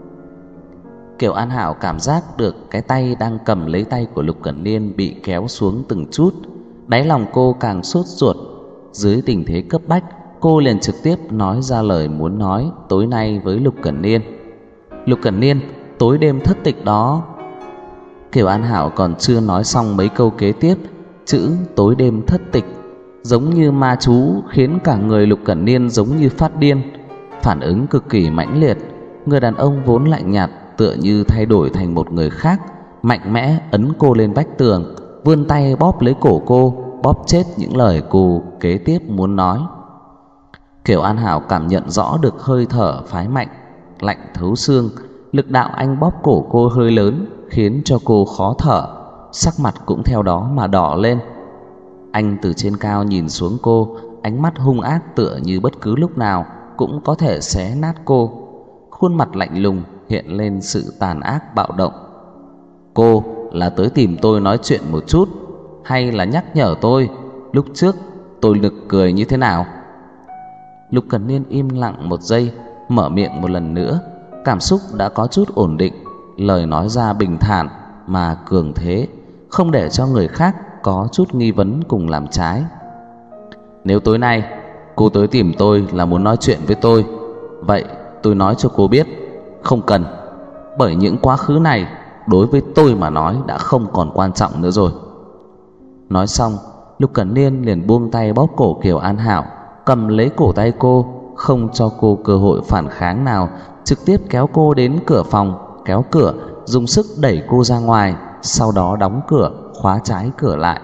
Kiều An Hảo cảm giác được cái tay đang cầm lấy tay của Lục Cẩn Niên bị kéo xuống từng chút. Đáy lòng cô càng sốt ruột. Dưới tình thế cấp bách, cô liền trực tiếp nói ra lời muốn nói tối nay với Lục Cẩn Niên. Lục Cẩn Niên, tối đêm thất tịch đó. Kiều An Hảo còn chưa nói xong mấy câu kế tiếp, chữ tối đêm thất tịch giống như ma chú khiến cả người Lục Cẩn Niên giống như phát điên. Phản ứng cực kỳ mãnh liệt. Người đàn ông vốn lạnh nhạt tựa như thay đổi thành một người khác, mạnh mẽ ấn cô lên vách tường, vươn tay bóp lấy cổ cô, bóp chết những lời cô kế tiếp muốn nói. Kiều An Hảo cảm nhận rõ được hơi thở phái mạnh, lạnh thấu xương. Lực đạo anh bóp cổ cô hơi lớn, khiến cho cô khó thở, sắc mặt cũng theo đó mà đỏ lên. Anh từ trên cao nhìn xuống cô, ánh mắt hung ác tựa như bất cứ lúc nào cũng có thể xé nát cô. Khuôn mặt lạnh lùng hiện lên sự tàn ác bạo động. Cô là tới tìm tôi nói chuyện một chút, hay là nhắc nhở tôi lúc trước tôi nực cười như thế nào? Lục Cẩn Niên im lặng một giây, mở miệng một lần nữa. Cảm xúc đã có chút ổn định, lời nói ra bình thản mà cường thế, không để cho người khác có chút nghi vấn cùng làm trái. Nếu tối nay cô tới tìm tôi là muốn nói chuyện với tôi, vậy tôi nói cho cô biết, không cần. Bởi những quá khứ này đối với tôi mà nói đã không còn quan trọng nữa rồi. Nói xong, Lục Cẩn Niên liền buông tay bóp cổ Kiều An Hảo, cầm lấy cổ tay cô, không cho cô cơ hội phản kháng nào, trực tiếp kéo cô đến cửa phòng, kéo cửa, dùng sức đẩy cô ra ngoài, sau đó đóng cửa, khóa trái cửa lại.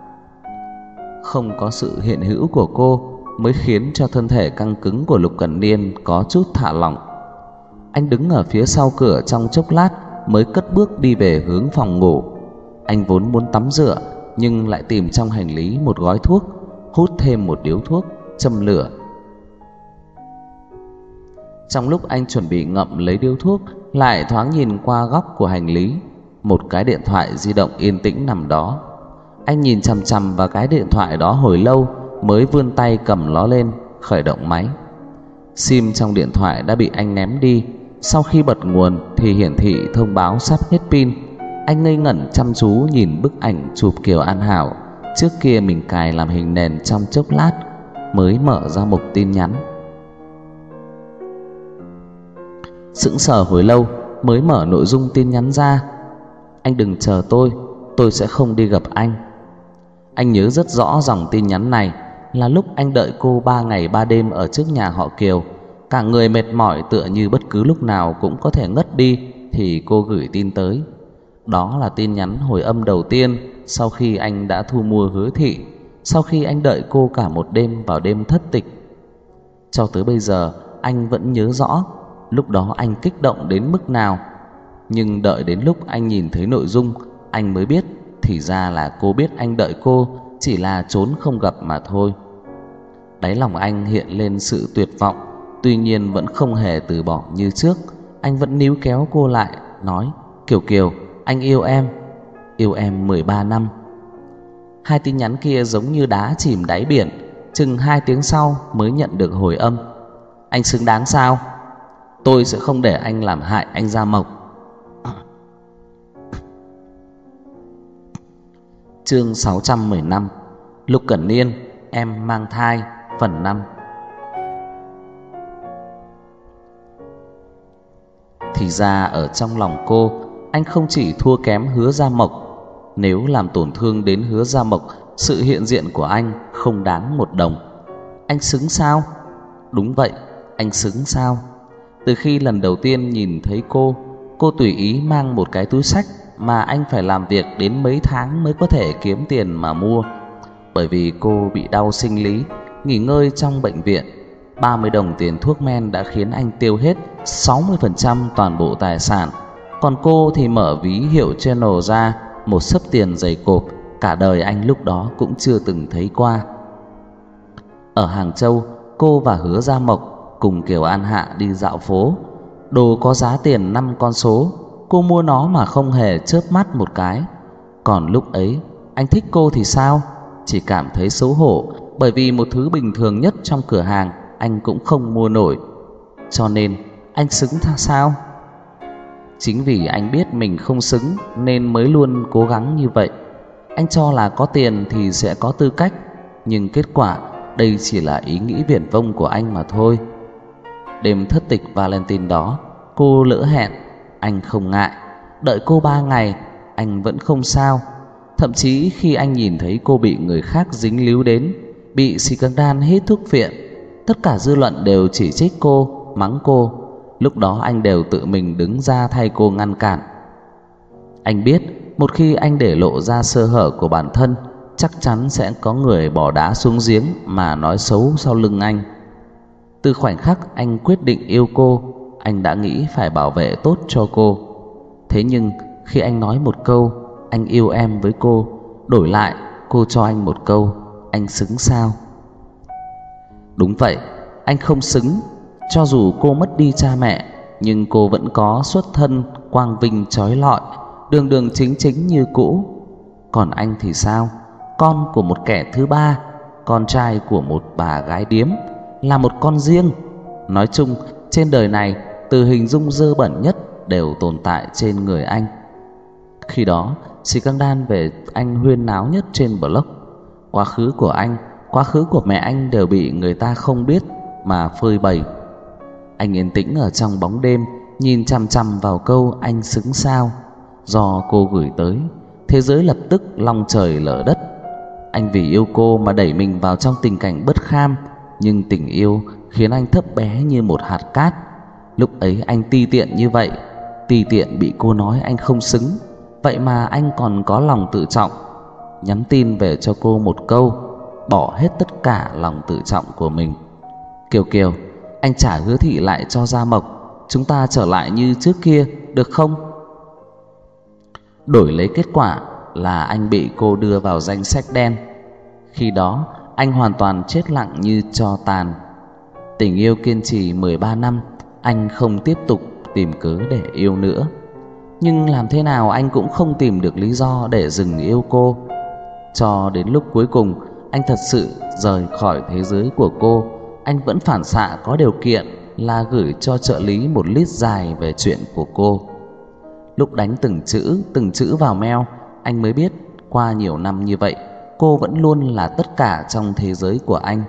Không có sự hiện hữu của cô mới khiến cho thân thể căng cứng của Lục Cẩn Niên có chút thả lỏng. Anh đứng ở phía sau cửa trong chốc lát mới cất bước đi về hướng phòng ngủ. Anh vốn muốn tắm rửa, nhưng lại tìm trong hành lý một gói thuốc, hút thêm một điếu thuốc, châm lửa. Trong lúc anh chuẩn bị ngậm lấy điếu thuốc, lại thoáng nhìn qua góc của hành lý, một cái điện thoại di động yên tĩnh nằm đó. Anh nhìn chằm chằm vào cái điện thoại đó hồi lâu, mới vươn tay cầm nó lên, khởi động máy. Sim trong điện thoại đã bị anh ném đi. Sau khi bật nguồn thì hiển thị thông báo sắp hết pin. Anh ngây ngẩn chăm chú nhìn bức ảnh chụp Kiều An Hảo trước kia mình cài làm hình nền trong chốc lát, mới mở ra mục tin nhắn. Sững sờ hồi lâu mới mở nội dung tin nhắn ra. Anh đừng chờ tôi sẽ không đi gặp anh. Anh nhớ rất rõ dòng tin nhắn này là lúc anh đợi cô 3 ngày 3 đêm ở trước nhà họ Kiều. Cả người mệt mỏi tựa như bất cứ lúc nào cũng có thể ngất đi, thì cô gửi tin tới. Đó là tin nhắn hồi âm đầu tiên sau khi anh đã thu mua Hứa Thị, sau khi anh đợi cô cả một đêm vào đêm thất tịch. Cho tới bây giờ anh vẫn nhớ rõ lúc đó anh kích động đến mức nào. Nhưng đợi đến lúc anh nhìn thấy nội dung, anh mới biết thì ra là cô biết anh đợi cô chỉ là trốn không gặp mà thôi. Đáy lòng anh hiện lên sự tuyệt vọng, tuy nhiên vẫn không hề từ bỏ như trước. Anh vẫn níu kéo cô lại, nói: Kiều Kiều, anh yêu em 13 năm. Hai tin nhắn kia giống như đá chìm đáy biển. Chừng 2 tiếng sau mới nhận được hồi âm: Anh xứng đáng sao? Tôi sẽ không để anh làm hại anh Gia Mộc. Chương 615. Lục Cẩn Niên, em mang thai, phần 5. Thì ra ở trong lòng cô, anh không chỉ thua kém Hứa Gia Mộc. Nếu làm tổn thương đến Hứa Gia Mộc, sự hiện diện của anh không đáng một đồng. Anh xứng sao? Đúng vậy, anh xứng sao? Từ khi lần đầu tiên nhìn thấy cô tùy ý mang một cái túi xách mà anh phải làm việc đến mấy tháng mới có thể kiếm tiền mà mua. Bởi vì cô bị đau sinh lý, nghỉ ngơi trong bệnh viện. 30 đồng tiền thuốc men đã khiến anh tiêu hết 60% toàn bộ tài sản. Còn cô thì mở ví hiệu Channel ra, một xấp tiền dày cộp, cả đời anh lúc đó cũng chưa từng thấy qua. Ở Hàng Châu, cô và Hứa Gia Mộc cùng Kiều An Hạ đi dạo phố. Đồ có giá tiền 5 con số, cô mua nó mà không hề chớp mắt một cái. Còn lúc ấy anh thích cô thì sao? Chỉ cảm thấy xấu hổ bởi vì một thứ bình thường nhất trong cửa hàng anh cũng không mua nổi. Cho nên anh xứng tha sao? Chính vì anh biết mình không xứng nên mới luôn cố gắng như vậy. Anh cho là có tiền thì sẽ có tư cách, nhưng kết quả đây chỉ là ý nghĩ viển vông của anh mà thôi. Đêm thất tịch Valentine đó, cô lỡ hẹn, anh không ngại. Đợi cô 3 ngày, anh vẫn không sao. Thậm chí khi anh nhìn thấy cô bị người khác dính líu đến, bị scandal hít thuốc phiện, tất cả dư luận đều chỉ trích cô, mắng cô. Lúc đó anh đều tự mình đứng ra thay cô ngăn cản. Anh biết một khi anh để lộ ra sơ hở của bản thân, chắc chắn sẽ có người bỏ đá xuống giếng mà nói xấu sau lưng anh. Từ khoảnh khắc anh quyết định yêu cô, anh đã nghĩ phải bảo vệ tốt cho cô. Thế nhưng khi anh nói một câu anh yêu em với cô, đổi lại cô cho anh một câu anh xứng sao? Đúng vậy, anh không xứng. Cho dù cô mất đi cha mẹ, nhưng cô vẫn có xuất thân quang vinh chói lọi, đường đường chính chính như cũ. Còn anh thì sao? Con của một kẻ thứ ba, con trai của một bà gái điếm, là một con riêng. Nói chung trên đời này, từ hình dung dơ bẩn nhất đều tồn tại trên người anh. Khi đó scandal về anh huyên náo nhất trên blog. Quá khứ của anh, quá khứ của mẹ anh đều bị người ta không biết mà phơi bày. Anh yên tĩnh ở trong bóng đêm, nhìn chằm chằm vào câu anh xứng sao do cô gửi tới. Thế giới lập tức long trời lở đất. Anh vì yêu cô mà đẩy mình vào trong tình cảnh bất kham, nhưng tình yêu khiến anh thấp bé như một hạt cát. Lúc ấy anh ti tiện như vậy, ti tiện bị cô nói anh không xứng. Vậy mà anh còn có lòng tự trọng. Nhắn tin về cho cô một câu, bỏ hết tất cả lòng tự trọng của mình. Kiều Kiều, anh trả hứa thị lại cho Gia Mộc, chúng ta trở lại như trước kia được không? Đổi lấy kết quả là anh bị cô đưa vào danh sách đen. Khi đó anh hoàn toàn chết lặng như tro tàn. Tình yêu kiên trì 13 năm, anh không tiếp tục tìm cớ để yêu nữa. Nhưng làm thế nào anh cũng không tìm được lý do để dừng yêu cô. Cho đến lúc cuối cùng anh thật sự rời khỏi thế giới của cô, anh vẫn phản xạ có điều kiện là gửi cho trợ lý một list dài về chuyện của cô. Lúc đánh từng chữ vào mail, anh mới biết qua nhiều năm như vậy, cô vẫn luôn là tất cả trong thế giới của anh.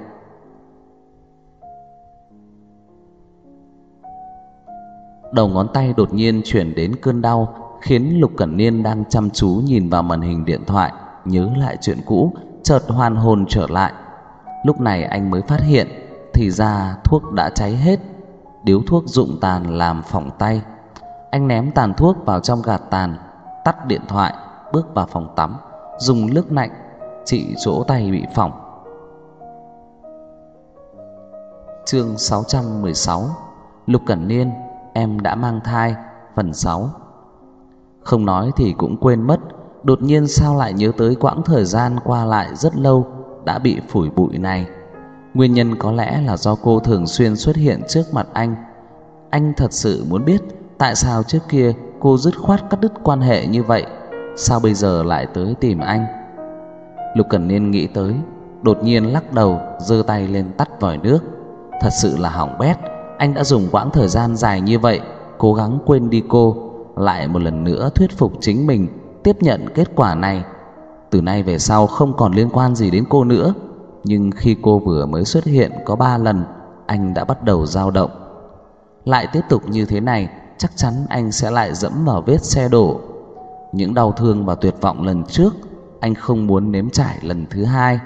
Đầu ngón tay đột nhiên chuyển đến cơn đau, khiến Lục Cẩn Niên đang chăm chú nhìn vào màn hình điện thoại, nhớ lại chuyện cũ, chợt hoàn hồn trở lại. Lúc này anh mới phát hiện, thì ra thuốc đã cháy hết, điếu thuốc rụng tàn làm phỏng tay. Anh ném tàn thuốc vào trong gạt tàn, tắt điện thoại, bước vào phòng tắm, dùng nước lạnh trị chỗ tay bị phỏng. Chương 616. Lục Cẩn Niên, em đã mang thai, phần 6. Không nói thì cũng quên mất, đột nhiên sao lại nhớ tới quãng thời gian qua lại rất lâu đã bị phủi bụi này. Nguyên nhân có lẽ là do cô thường xuyên xuất hiện trước mặt anh. Anh thật sự muốn biết tại sao trước kia cô dứt khoát cắt đứt quan hệ như vậy, sao bây giờ lại tới tìm anh. Lục Cẩn Niên nghĩ tới, đột nhiên lắc đầu, giơ tay lên tắt vòi nước. Thật sự là hỏng bét. Anh đã dùng quãng thời gian dài như vậy cố gắng quên đi cô, lại một lần nữa thuyết phục chính mình tiếp nhận kết quả này. Từ nay về sau không còn liên quan gì đến cô nữa. Nhưng khi cô vừa mới xuất hiện có 3 lần, anh đã bắt đầu dao động. Lại tiếp tục như thế này, chắc chắn anh sẽ lại dẫm vào vết xe đổ. Những đau thương và tuyệt vọng lần trước, anh không muốn nếm trải lần thứ hai.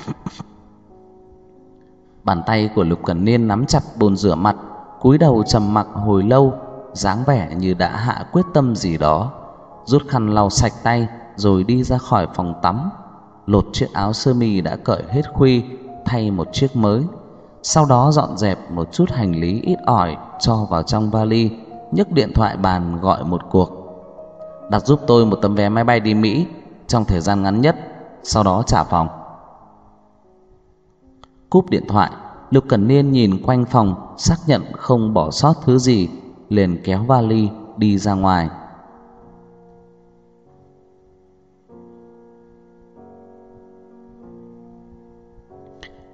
Bàn tay của Lục Cẩn Niên nắm chặt bồn rửa mặt, cúi đầu trầm mặc hồi lâu, dáng vẻ như đã hạ quyết tâm gì đó. Rút khăn lau sạch tay rồi đi ra khỏi phòng tắm, lột chiếc áo sơ mi đã cởi hết khuy, thay một chiếc mới. Sau đó dọn dẹp một chút hành lý ít ỏi cho vào trong vali, nhấc điện thoại bàn gọi một cuộc. Đặt giúp tôi một tấm vé máy bay đi Mỹ trong thời gian ngắn nhất, sau đó trả phòng. Cúp điện thoại, Lục Cẩn Niên nhìn quanh phòng, xác nhận không bỏ sót thứ gì, liền kéo vali đi ra ngoài.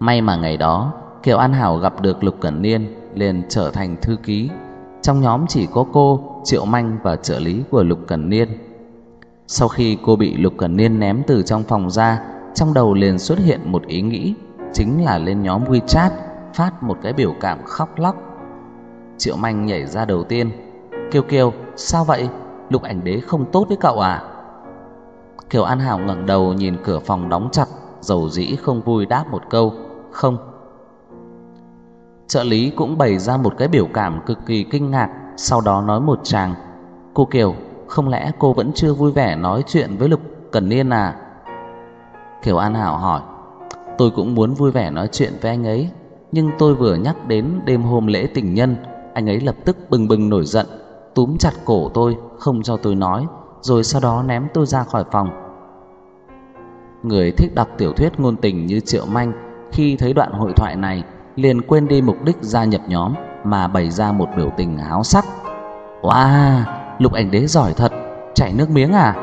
May mà ngày đó Kiều An Hảo gặp được Lục Cẩn Niên, liền trở thành thư ký. Trong nhóm chỉ có cô, Triệu Manh và trợ lý của Lục Cẩn Niên. Sau khi cô bị Lục Cẩn Niên ném từ trong phòng ra, trong đầu liền xuất hiện một ý nghĩ, chính là lên nhóm WeChat phát một cái biểu cảm khóc lóc. Triệu Manh nhảy ra đầu tiên. Kiều Kiều, sao vậy? Lục Ảnh Đế không tốt với cậu à? Kiều An Hảo ngẩng đầu nhìn cửa phòng đóng chặt, dầu dĩ không vui đáp một câu, không. Trợ lý cũng bày ra một cái biểu cảm cực kỳ kinh ngạc, sau đó nói một tràng. Cô Kiều, không lẽ cô vẫn chưa vui vẻ nói chuyện với Lục Cẩn Niên à? Kiều An Hảo hỏi. Tôi cũng muốn vui vẻ nói chuyện với anh ấy, nhưng tôi vừa nhắc đến đêm hôm lễ tình nhân, anh ấy lập tức bừng bừng nổi giận, túm chặt cổ tôi, không cho tôi nói, rồi sau đó ném tôi ra khỏi phòng. Người thích đọc tiểu thuyết ngôn tình như Triệu Manh khi thấy đoạn hội thoại này liền quên đi mục đích gia nhập nhóm mà bày ra một biểu tình háo sắc. Wow, Lục Ảnh Đế giỏi thật, chảy nước miếng à?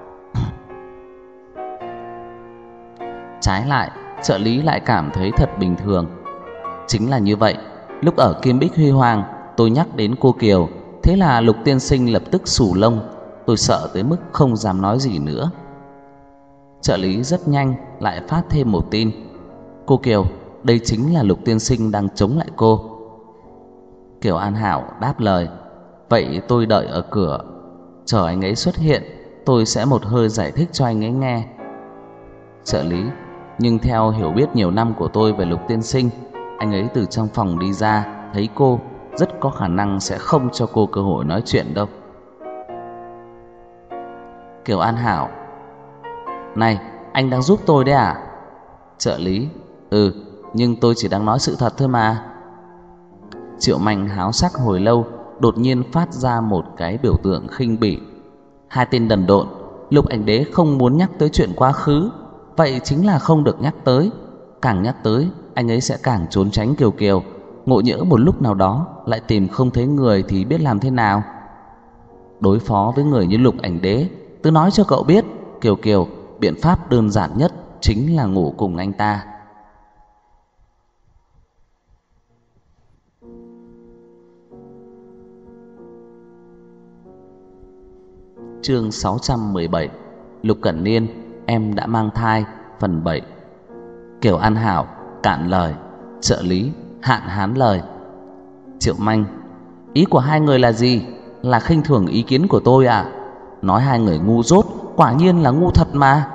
Trái lại, trợ lý lại cảm thấy thật bình thường. Chính là như vậy, lúc ở Kim Bích Huy Hoàng, tôi nhắc đến cô Kiều, thế là Lục tiên sinh lập tức xù lông. Tôi sợ tới mức không dám nói gì nữa. Trợ lý rất nhanh lại phát thêm một tin. Cô Kiều, đây chính là Lục tiên sinh đang chống lại cô. Kiều An Hảo đáp lời. Vậy tôi đợi ở cửa, chờ anh ấy xuất hiện, tôi sẽ một hơi giải thích cho anh ấy nghe. Trợ lý, nhưng theo hiểu biết nhiều năm của tôi về Lục tiên sinh, anh ấy từ trong phòng đi ra thấy cô, rất có khả năng sẽ không cho cô cơ hội nói chuyện đâu. Kiều An Hảo. Này, anh đang giúp tôi đấy à? Trợ lý. Nhưng tôi chỉ đang nói sự thật thôi mà. Triệu Manh háo sắc hồi lâu, đột nhiên phát ra một cái biểu tượng khinh bỉ. Hai tên đần độn, Lục Ảnh Đế không muốn nhắc tới chuyện quá khứ, vậy chính là không được nhắc tới. Càng nhắc tới, anh ấy sẽ càng trốn tránh Kiều Kiều. Ngộ nhỡ một lúc nào đó lại tìm không thấy người thì biết làm thế nào? Đối phó với người như Lục Ảnh Đế, tôi nói cho cậu biết, Kiều Kiều, biện pháp đơn giản nhất chính là ngủ cùng anh ta. Chương 617. Lục Cẩn Niên, em đã mang thai, phần 7. Kiều An Hảo cạn lời. Trợ lý hạn hán lời. Triệu Manh. Ý của hai người là gì? Là khinh thường ý kiến của tôi à? Nói hai người ngu dốt, quả nhiên là ngu thật mà.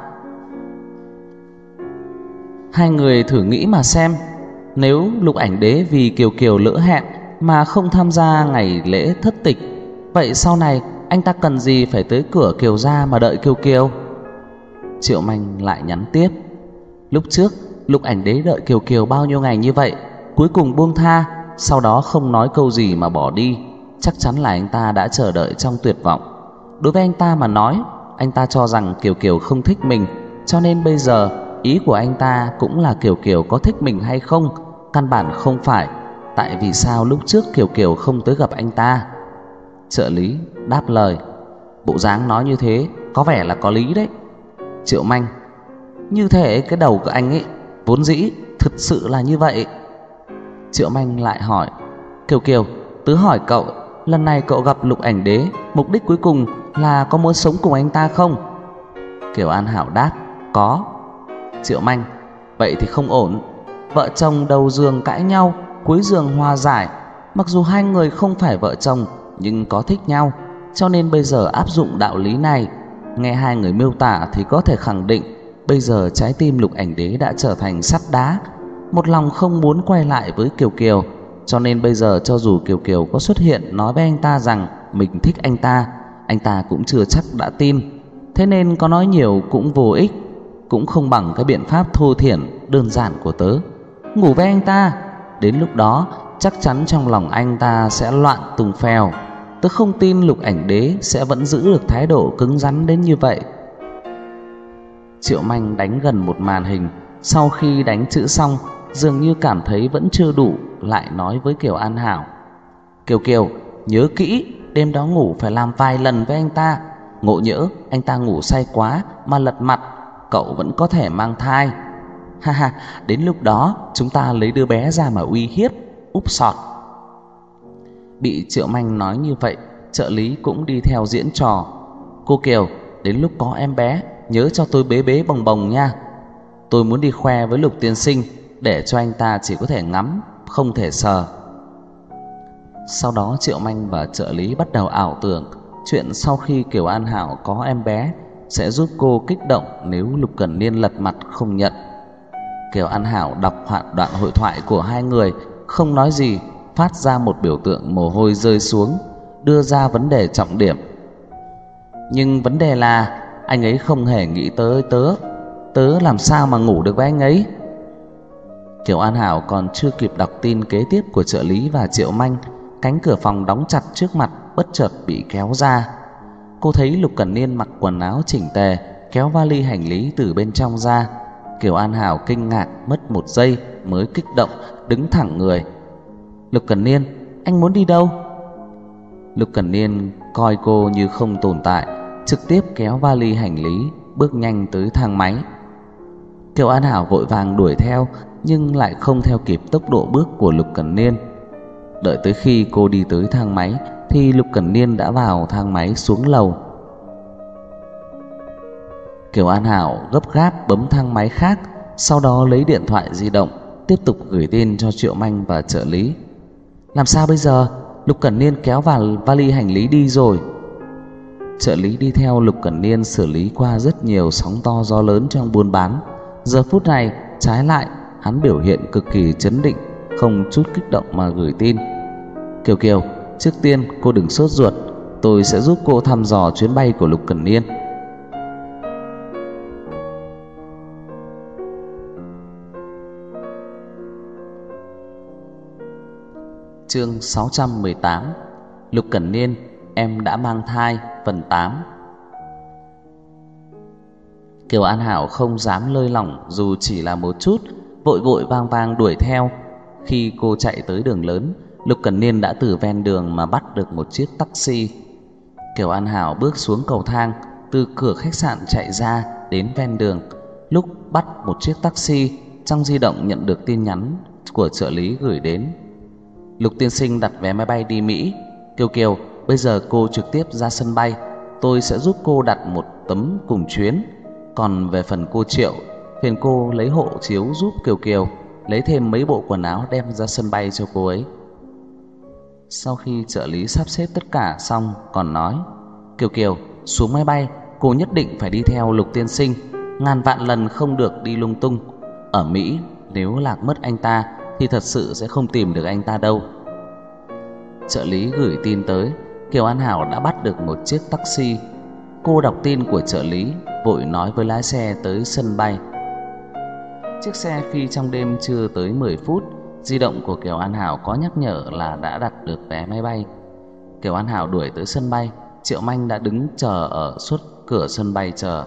Hai người thử nghĩ mà xem, nếu Lục Ảnh Đế vì Kiều Kiều lỡ hẹn mà không tham gia ngày lễ thất tịch, vậy sau này anh ta cần gì phải tới cửa Kiều gia mà đợi Kiều Kiều? Triệu Manh lại nhắn tiếp. Lúc trước Lục Ảnh Đế đợi Kiều Kiều bao nhiêu ngày như vậy, cuối cùng buông tha, sau đó không nói câu gì mà bỏ đi. Chắc chắn là anh ta đã chờ đợi trong tuyệt vọng. Đối với anh ta mà nói, anh ta cho rằng Kiều Kiều không thích mình, cho nên bây giờ ý của anh ta cũng là Kiều Kiều có thích mình hay không, căn bản không phải. Tại vì sao lúc trước Kiều Kiều không tới gặp anh ta? Trợ lý đáp lời. Bộ dáng nói như thế có vẻ là có lý đấy. Triệu Manh. Như thế cái đầu của anh ấy vốn dĩ thực sự là như vậy. Triệu Manh lại hỏi. Kiều Kiều, tớ hỏi cậu, lần này cậu gặp Lục Ảnh Đế, mục đích cuối cùng là có muốn sống cùng anh ta không? Kiều An Hảo đáp. Có. Triệu Manh. Vậy thì không ổn. Vợ chồng đầu giường cãi nhau, cuối giường hòa giải. Mặc dù hai người không phải vợ chồng, nhưng có thích nhau, cho nên bây giờ áp dụng đạo lý này. Nghe hai người miêu tả thì có thể khẳng định bây giờ trái tim Lục Ảnh Đế đã trở thành sắt đá, một lòng không muốn quay lại với Kiều Kiều. Cho nên bây giờ cho dù Kiều Kiều có xuất hiện nói với anh ta rằng mình thích anh ta cũng chưa chắc đã tin. Thế nên có nói nhiều cũng vô ích, cũng không bằng cái biện pháp thô thiển đơn giản của tớ, ngủ với anh ta. Đến lúc đó chắc chắn trong lòng anh ta sẽ loạn tùng phèo. Tớ không tin Lục Ảnh Đế sẽ vẫn giữ được thái độ cứng rắn đến như vậy. Triệu Manh đánh gần một màn hình, sau khi đánh chữ xong dường như cảm thấy vẫn chưa đủ, lại nói với Kiều An Hảo. Kiều Kiều, nhớ kỹ, đêm đó ngủ phải làm vài lần với anh ta. Ngộ nhỡ anh ta ngủ say quá mà lật mặt, cậu vẫn có thể mang thai. Ha ha, đến lúc đó chúng ta lấy đứa bé ra mà uy hiếp. Úp sọt. Bị Triệu Manh nói như vậy, trợ lý cũng đi theo diễn trò. Cô Kiều, đến lúc có em bé nhớ cho tôi bế bế bồng bồng nha. Tôi muốn đi khoe với Lục tiên sinh, để cho anh ta chỉ có thể ngắm, không thể sờ. Sau đó Triệu Manh và trợ lý bắt đầu ảo tưởng chuyện sau khi Kiều An Hảo có em bé sẽ giúp cô kích động nếu Lục Cẩn Niên lật mặt không nhận. Kiều An Hảo đọc đoạn hội thoại của hai người, không nói gì, phát ra một biểu tượng mồ hôi rơi xuống, đưa ra vấn đề trọng điểm. Nhưng vấn đề là anh ấy không hề nghĩ tới tớ làm sao mà ngủ được với anh ấy. Kiều An Hảo còn chưa kịp đọc tin kế tiếp của trợ lý và Triệu Manh, cánh cửa phòng đóng chặt trước mặt bất chợt bị kéo ra. Cô thấy Lục Cẩn Niên mặc quần áo chỉnh tề, kéo vali hành lý từ bên trong ra. Kiều An Hảo kinh ngạc mất một giây mới kích động đứng thẳng người. Lục Cẩn Niên, anh muốn đi đâu? Lục Cẩn Niên coi cô như không tồn tại, trực tiếp kéo vali hành lý bước nhanh tới thang máy. Kiều An Hảo vội vàng đuổi theo, nhưng lại không theo kịp tốc độ bước của Lục Cẩn Niên. Đợi tới khi cô đi tới thang máy thì Lục Cẩn Niên đã vào thang máy xuống lầu. Kiều An Hảo gấp gáp bấm thang máy khác, sau đó lấy điện thoại di động tiếp tục gửi tin cho Triệu Manh và trợ lý. Làm sao bây giờ? Lục Cẩn Niên kéo vào vali hành lý đi rồi. Trợ lý đi theo Lục Cẩn Niên xử lý qua rất nhiều sóng to gió lớn trong buôn bán. Giờ phút này trái lại hắn biểu hiện cực kỳ trấn định, không chút kích động mà gửi tin. Kiều Kiều, trước tiên cô đừng sốt ruột, tôi sẽ giúp cô thăm dò chuyến bay của Lục Cẩn Niên. Chương 618. Lục Cẩn Niên, em đã mang thai, phần 8. Kiều An Hảo không dám lơi lỏng dù chỉ là một chút, vội vội vàng vàng đuổi theo. Khi cô chạy tới đường lớn, Lục Cẩn Niên đã từ ven đường mà bắt được một chiếc taxi. Kiều An Hảo bước xuống cầu thang, từ cửa khách sạn chạy ra đến ven đường. Lúc bắt một chiếc taxi, trong di động nhận được tin nhắn của trợ lý gửi đến. Lục tiên sinh đặt vé máy bay đi Mỹ. Kiều Kiều, bây giờ cô trực tiếp ra sân bay, tôi sẽ giúp cô đặt một tấm cùng chuyến. Còn về phần cô Triệu, phiền cô lấy hộ chiếu giúp Kiều Kiều, lấy thêm mấy bộ quần áo đem ra sân bay cho cô ấy. Sau khi trợ lý sắp xếp tất cả xong, còn nói, Kiều Kiều, xuống máy bay, cô nhất định phải đi theo Lục tiên sinh, ngàn vạn lần không được đi lung tung. Ở Mỹ, nếu lạc mất anh ta thì thật sự sẽ không tìm được anh ta đâu. Trợ lý gửi tin tới, Kiều An Hảo đã bắt được một chiếc taxi. Cô đọc tin của trợ lý, vội nói với lái xe tới sân bay. Chiếc xe phi trong đêm chưa tới 10 phút. Di động của Kiều An Hảo có nhắc nhở là đã đặt được vé máy bay. Kiều An Hảo đuổi tới sân bay, Triệu Manh đã đứng chờ ở suốt cửa sân bay chờ.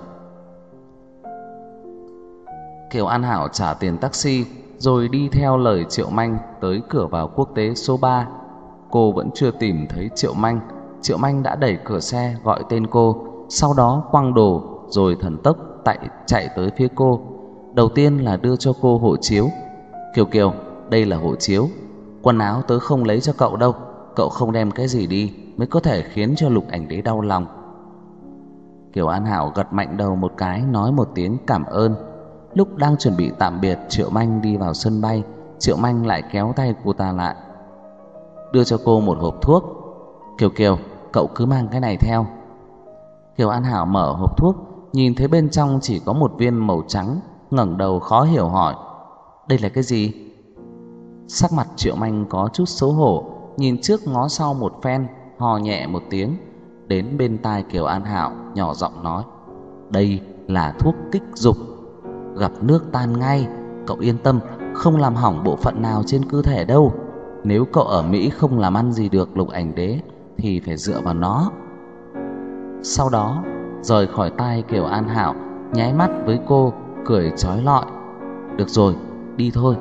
Kiều An Hảo trả tiền taxi rồi đi theo lời Triệu Manh tới cửa vào quốc tế số 3. Cô vẫn chưa tìm thấy Triệu Manh. Triệu Manh đã đẩy cửa xe gọi tên cô, sau đó quăng đồ rồi thần tốc chạy tới phía cô. Đầu tiên là đưa cho cô hộ chiếu. Kiều Kiều, đây là hộ chiếu. Quần áo tớ không lấy cho cậu đâu, cậu không đem cái gì đi mới có thể khiến cho Lục ảnh đế đau lòng. Kiều An Hảo gật mạnh đầu một cái, nói một tiếng cảm ơn. Lúc đang chuẩn bị tạm biệt Triệu Manh đi vào sân bay, Triệu Manh lại kéo tay cô ta lại, đưa cho cô một hộp thuốc. Kiều Kiều, cậu cứ mang cái này theo. Kiều An Hảo mở hộp thuốc, nhìn thấy bên trong chỉ có một viên màu trắng, ngẩng đầu khó hiểu hỏi, đây là cái gì? Sắc mặt Triệu Manh có chút xấu hổ, nhìn trước ngó sau một phen, hò nhẹ một tiếng, đến bên tai Kiều An Hảo nhỏ giọng nói, đây là thuốc kích dục, gặp nước tan ngay. Cậu yên tâm, không làm hỏng bộ phận nào trên cơ thể đâu. Nếu cậu ở Mỹ không làm ăn gì được Lục ảnh đế thì phải dựa vào nó. Sau đó rời khỏi tai Kiều An Hảo, nháy mắt với cô, cười chói lọi, được rồi, đi thôi.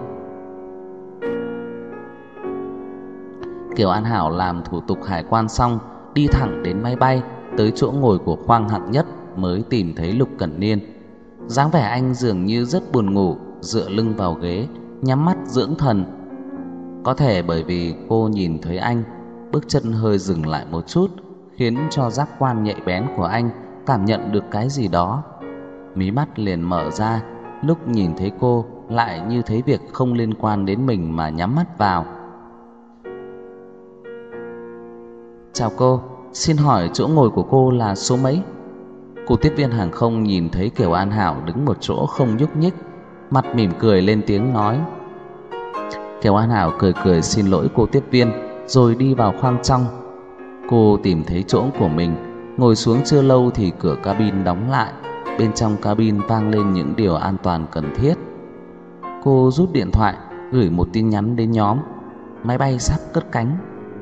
Kiều An Hảo làm thủ tục hải quan xong, đi thẳng đến máy bay, tới chỗ ngồi của khoang hạng nhất mới tìm thấy Lục Cẩn Niên. Dáng vẻ anh dường như rất buồn ngủ, dựa lưng vào ghế, nhắm mắt dưỡng thần. Có thể bởi vì cô nhìn thấy anh, bước chân hơi dừng lại một chút, khiến cho giác quan nhạy bén của anh cảm nhận được cái gì đó. Mí mắt liền mở ra, lúc nhìn thấy cô lại như thấy việc không liên quan đến mình mà nhắm mắt vào. Chào cô, xin hỏi chỗ ngồi của cô là số mấy? Cô tiếp viên hàng không nhìn thấy Kiều An Hảo đứng một chỗ không nhúc nhích, mặt mỉm cười lên tiếng nói. Kiều An Hảo cười cười xin lỗi cô tiếp viên, rồi đi vào khoang trong. Cô tìm thấy chỗ của mình, ngồi xuống chưa lâu thì cửa cabin đóng lại. Bên trong cabin vang lên những điều an toàn cần thiết. Cô rút điện thoại, gửi một tin nhắn đến nhóm. Máy bay sắp cất cánh.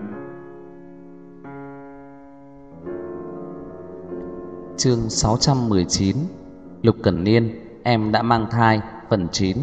Chương 619. Lục Cẩn Niên, em đã mang thai, phần 9.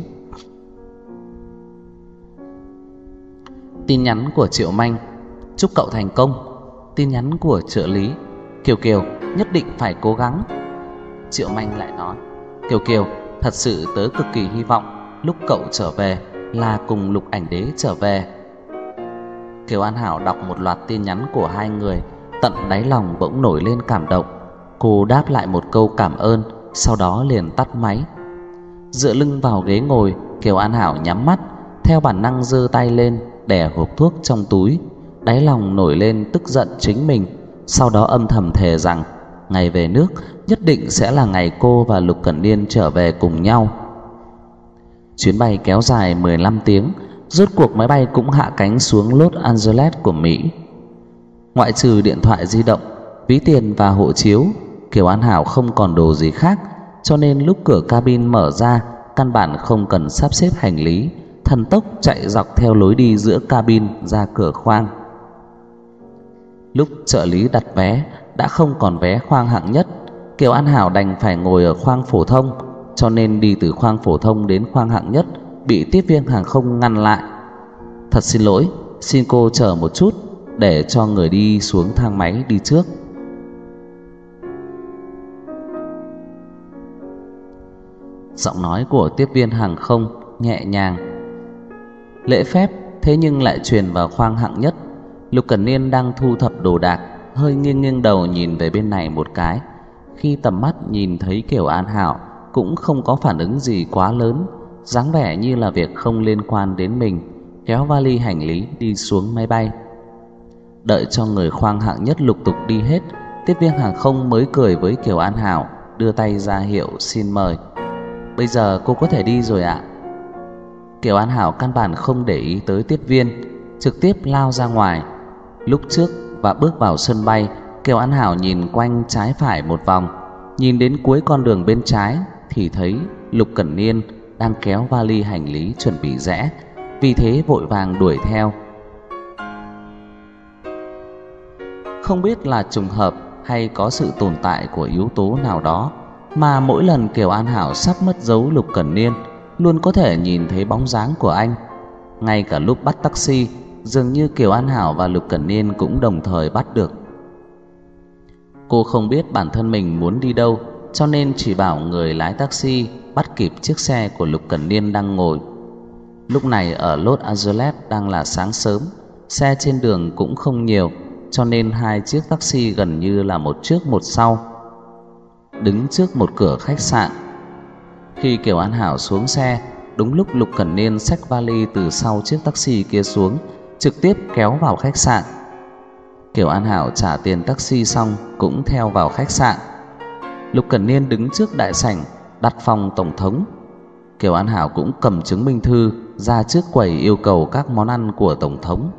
Tin nhắn của Triệu Manh: chúc cậu thành công. Tin nhắn của trợ lý: Kiều Kiều, nhất định phải cố gắng. Triệu Manh lại nói: Kiều Kiều, thật sự tớ cực kỳ hy vọng lúc cậu trở về là cùng Lục Ảnh Đế trở về. Kiều An Hảo đọc một loạt tin nhắn của hai người, tận đáy lòng bỗng nổi lên cảm động. Cô đáp lại một câu cảm ơn, sau đó liền tắt máy. Dựa lưng vào ghế ngồi, Kiều An Hảo nhắm mắt, theo bản năng giơ tay lên đè hộp thuốc trong túi. Đáy lòng nổi lên tức giận chính mình, sau đó âm thầm thề rằng ngày về nước nhất định sẽ là ngày cô và Lục Cẩn Niên trở về cùng nhau. Chuyến bay kéo dài 15 tiếng, rốt cuộc máy bay cũng hạ cánh xuống Los Angeles của Mỹ. Ngoại trừ điện thoại di động, ví tiền và hộ chiếu, Kiều An Hảo không còn đồ gì khác, cho nên lúc cửa cabin mở ra, căn bản không cần sắp xếp hành lý, thần tốc chạy dọc theo lối đi giữa cabin ra cửa khoang. Lúc trợ lý đặt vé đã không còn vé khoang hạng nhất, Kiều An Hảo đành phải ngồi ở khoang phổ thông, cho nên đi từ khoang phổ thông đến khoang hạng nhất bị tiếp viên hàng không ngăn lại. Thật xin lỗi, xin cô chờ một chút để cho người đi xuống thang máy đi trước. Giọng nói của tiếp viên hàng không nhẹ nhàng, lễ phép, thế nhưng lại truyền vào khoang hạng nhất. Lục Cẩn Niên đang thu thập đồ đạc, hơi nghiêng nghiêng đầu nhìn về bên này một cái. Khi tầm mắt nhìn thấy Kiều An Hảo, cũng không có phản ứng gì quá lớn, dáng vẻ như là việc không liên quan đến mình, kéo vali hành lý đi xuống máy bay. Đợi cho người khoang hạng nhất lục tục đi hết, tiếp viên hàng không mới cười với Kiều An Hảo, đưa tay ra hiệu xin mời. Bây giờ cô có thể đi rồi ạ. Kiều An Hảo căn bản không để ý tới tiếp viên, trực tiếp lao ra ngoài. Lúc trước và bước vào sân bay, Kiều An Hảo nhìn quanh trái phải một vòng, nhìn đến cuối con đường bên trái thì thấy Lục Cẩn Niên đang kéo vali hành lý chuẩn bị rẽ, vì thế vội vàng đuổi theo. Không biết là trùng hợp hay có sự tồn tại của yếu tố nào đó, mà mỗi lần Kiều An Hảo sắp mất dấu Lục Cẩn Niên, luôn có thể nhìn thấy bóng dáng của anh. Ngay cả lúc bắt taxi, dường như Kiều An Hảo và Lục Cẩn Niên cũng đồng thời bắt được. Cô không biết bản thân mình muốn đi đâu, cho nên chỉ bảo người lái taxi bắt kịp chiếc xe của Lục Cẩn Niên đang ngồi. Lúc này ở Los Angeles đang là sáng sớm, xe trên đường cũng không nhiều, cho nên hai chiếc taxi gần như là một trước một sau, đứng trước một cửa khách sạn. Khi Kiều An Hảo xuống xe, đúng lúc Lục Cẩn Niên xách vali từ sau chiếc taxi kia xuống, trực tiếp kéo vào khách sạn. Kiều An Hảo trả tiền taxi xong cũng theo vào khách sạn. Lục Cẩn Niên đứng trước đại sảnh đặt phòng tổng thống. Kiều An Hảo cũng cầm chứng minh thư ra trước quầy yêu cầu các món ăn của tổng thống.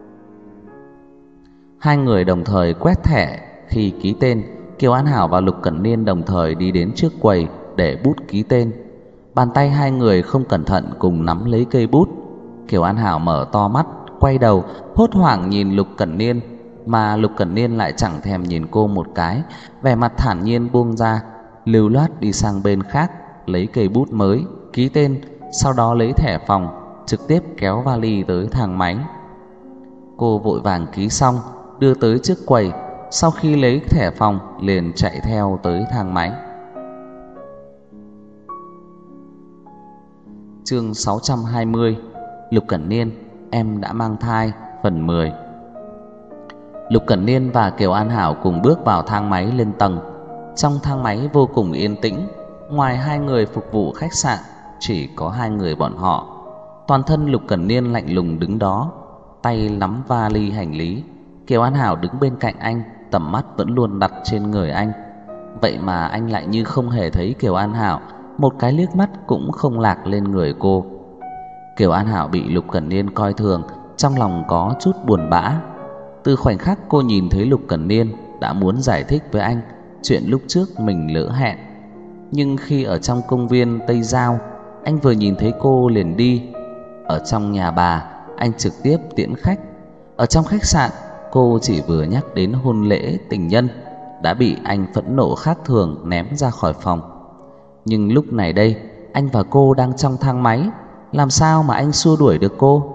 Hai người đồng thời quét thẻ. Khi ký tên, Kiều An Hảo và Lục Cẩn Niên đồng thời đi đến trước quầy để bút ký tên. Bàn tay hai người không cẩn thận cùng nắm lấy cây bút. Kiều An Hảo mở to mắt, quay đầu hốt hoảng nhìn Lục Cẩn Niên, mà Lục Cẩn Niên lại chẳng thèm nhìn cô một cái, vẻ mặt thản nhiên buông ra, lưu loát đi sang bên khác, lấy cây bút mới, ký tên, sau đó lấy thẻ phòng, trực tiếp kéo vali tới thang máy. Cô vội vàng ký xong, đưa tới trước quầy, sau khi lấy thẻ phòng liền chạy theo tới thang máy. Chương 620. Lục Cẩn Niên, em đã mang thai, phần 10. Lục Cẩn Niên và Kiều An Hảo cùng bước vào thang máy lên tầng. Trong thang máy vô cùng yên tĩnh, ngoài hai người phục vụ khách sạn, chỉ có hai người bọn họ. Toàn thân Lục Cẩn Niên lạnh lùng đứng đó, tay nắm vali hành lý. Kiều An Hảo đứng bên cạnh anh, tầm mắt vẫn luôn đặt trên người anh. Vậy mà anh lại như không hề thấy Kiều An Hảo, một cái liếc mắt cũng không lạc lên người cô. Kiều An Hảo bị Lục Cẩn Niên coi thường, trong lòng có chút buồn bã. Từ khoảnh khắc cô nhìn thấy Lục Cẩn Niên đã muốn giải thích với anh chuyện lúc trước mình lỡ hẹn. Nhưng khi ở trong công viên Tây Giao, anh vừa nhìn thấy cô liền đi. Ở trong nhà bà, anh trực tiếp tiễn khách. Ở trong khách sạn, cô chỉ vừa nhắc đến hôn lễ tình nhân đã bị anh phẫn nộ khác thường ném ra khỏi phòng. Nhưng lúc này đây, anh và cô đang trong thang máy, làm sao mà anh xua đuổi được cô?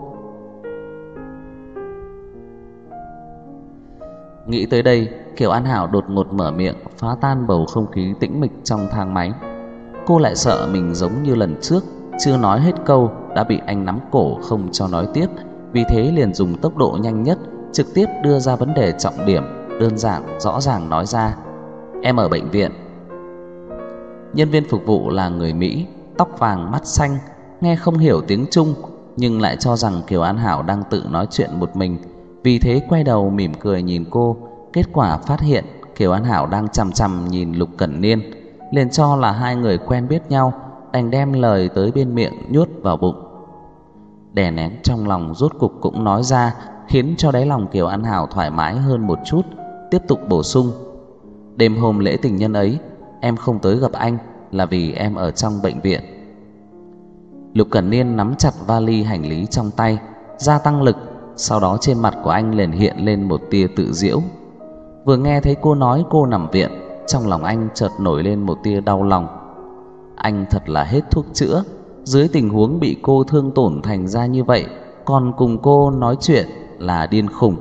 Nghĩ tới đây, Kiều An Hảo đột ngột mở miệng, phá tan bầu không khí tĩnh mịch trong thang máy. Cô lại sợ mình giống như lần trước, chưa nói hết câu đã bị anh nắm cổ không cho nói tiếp, vì thế liền dùng tốc độ nhanh nhất trực tiếp đưa ra vấn đề trọng điểm, đơn giản rõ ràng nói ra: em ở bệnh viện. Nhân viên phục vụ là người Mỹ, tóc vàng mắt xanh, nghe không hiểu tiếng Trung nhưng lại cho rằng Kiều An Hảo đang tự nói chuyện một mình, vì thế quay đầu mỉm cười nhìn cô. Kết quả phát hiện Kiều An Hảo đang chằm chằm nhìn Lục Cẩn Niên, liền cho là hai người quen biết nhau, đành đem lời tới bên miệng nhốt vào bụng. Đè nén trong lòng rốt cục cũng nói ra, khiến cho đáy lòng Kiều An Hảo thoải mái hơn một chút, tiếp tục bổ sung: đêm hôm lễ tình nhân ấy, em không tới gặp anh là vì em ở trong bệnh viện. Lục Cẩn Niên nắm chặt vali hành lý trong tay, gia tăng lực, sau đó trên mặt của anh liền hiện lên một tia tự giễu. Vừa nghe thấy cô nói cô nằm viện, trong lòng anh chợt nổi lên một tia đau lòng. Anh thật là hết thuốc chữa, dưới tình huống bị cô thương tổn thành ra như vậy, còn cùng cô nói chuyện là điên khùng.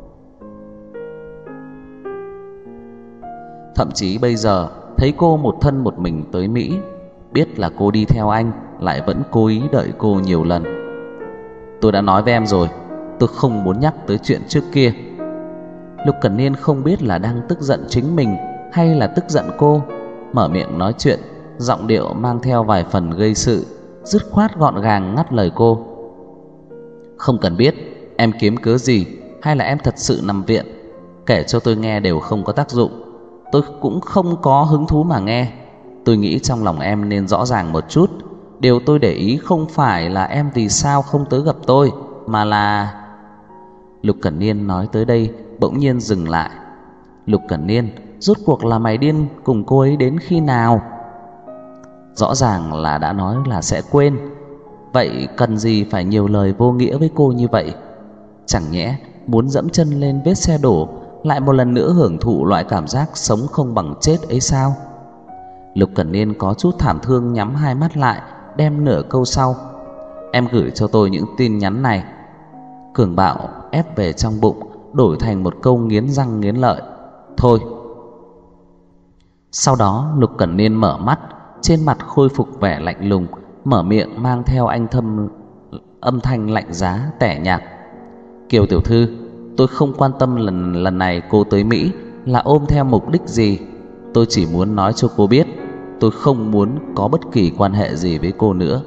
Thậm chí bây giờ thấy cô một thân một mình tới Mỹ, biết là cô đi theo anh, lại vẫn cố ý đợi cô nhiều lần. Tôi đã nói với em rồi, tôi không muốn nhắc tới chuyện trước kia. Lục Cẩn Niên không biết là đang tức giận chính mình hay là tức giận cô, mở miệng nói chuyện, giọng điệu mang theo vài phần gây sự, dứt khoát gọn gàng ngắt lời cô: không cần biết em kiếm cớ gì hay là em thật sự nằm viện, kể cho tôi nghe đều không có tác dụng. Tôi cũng không có hứng thú mà nghe. Tôi nghĩ trong lòng em nên rõ ràng một chút. Điều tôi để ý không phải là em vì sao không tới gặp tôi, mà là... Lục Cẩn Niên nói tới đây bỗng nhiên dừng lại. Lục Cẩn Niên, rốt cuộc là mày điên cùng cô ấy đến khi nào? Rõ ràng là đã nói là sẽ quên, vậy cần gì phải nhiều lời vô nghĩa với cô như vậy? Chẳng nhẽ muốn dẫm chân lên vết xe đổ, lại một lần nữa hưởng thụ loại cảm giác sống không bằng chết ấy sao? Lục Cẩn Niên có chút thảm thương nhắm hai mắt lại, đem nửa câu sau: em gửi cho tôi những tin nhắn này, cường bạo ép về trong bụng, đổi thành một câu nghiến răng nghiến lợi: thôi. Sau đó Lục Cẩn Niên mở mắt, trên mặt khôi phục vẻ lạnh lùng, mở miệng mang theo âm thanh lạnh giá tẻ nhạt: Kiều tiểu thư, tôi không quan tâm lần này cô tới Mỹ là ôm theo mục đích gì. Tôi chỉ muốn nói cho cô biết, tôi không muốn có bất kỳ quan hệ gì với cô nữa.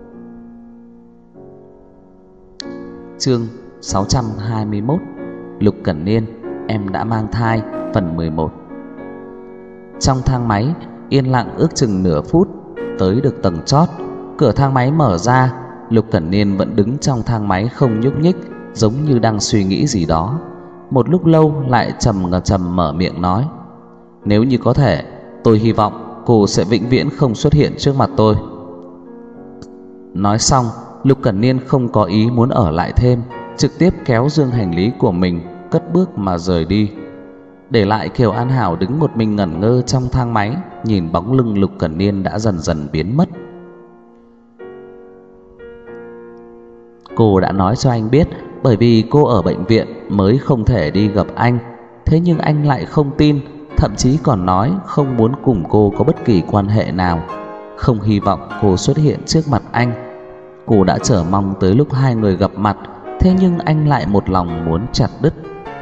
Chương 621. Lục Cẩn Niên, em đã mang thai, phần 11. Trong thang máy yên lặng ước chừng nửa phút, tới được tầng chót, cửa thang máy mở ra. Lục Cẩn Niên vẫn đứng trong thang máy không nhúc nhích, giống như đang suy nghĩ gì đó. Một lúc lâu lại trầm mở miệng nói: nếu như có thể, tôi hy vọng cô sẽ vĩnh viễn không xuất hiện trước mặt tôi. Nói xong, Lục Cẩn Niên không có ý muốn ở lại thêm, trực tiếp kéo dương hành lý của mình, cất bước mà rời đi, để lại Kiều An Hảo đứng một mình ngẩn ngơ trong thang máy, nhìn bóng lưng Lục Cẩn Niên đã dần dần biến mất. Cô đã nói cho anh biết bởi vì cô ở bệnh viện mới không thể đi gặp anh, thế nhưng anh lại không tin, thậm chí còn nói không muốn cùng cô có bất kỳ quan hệ nào, không hy vọng cô xuất hiện trước mặt anh. Cô đã chờ mong tới lúc hai người gặp mặt, thế nhưng anh lại một lòng muốn chặt đứt.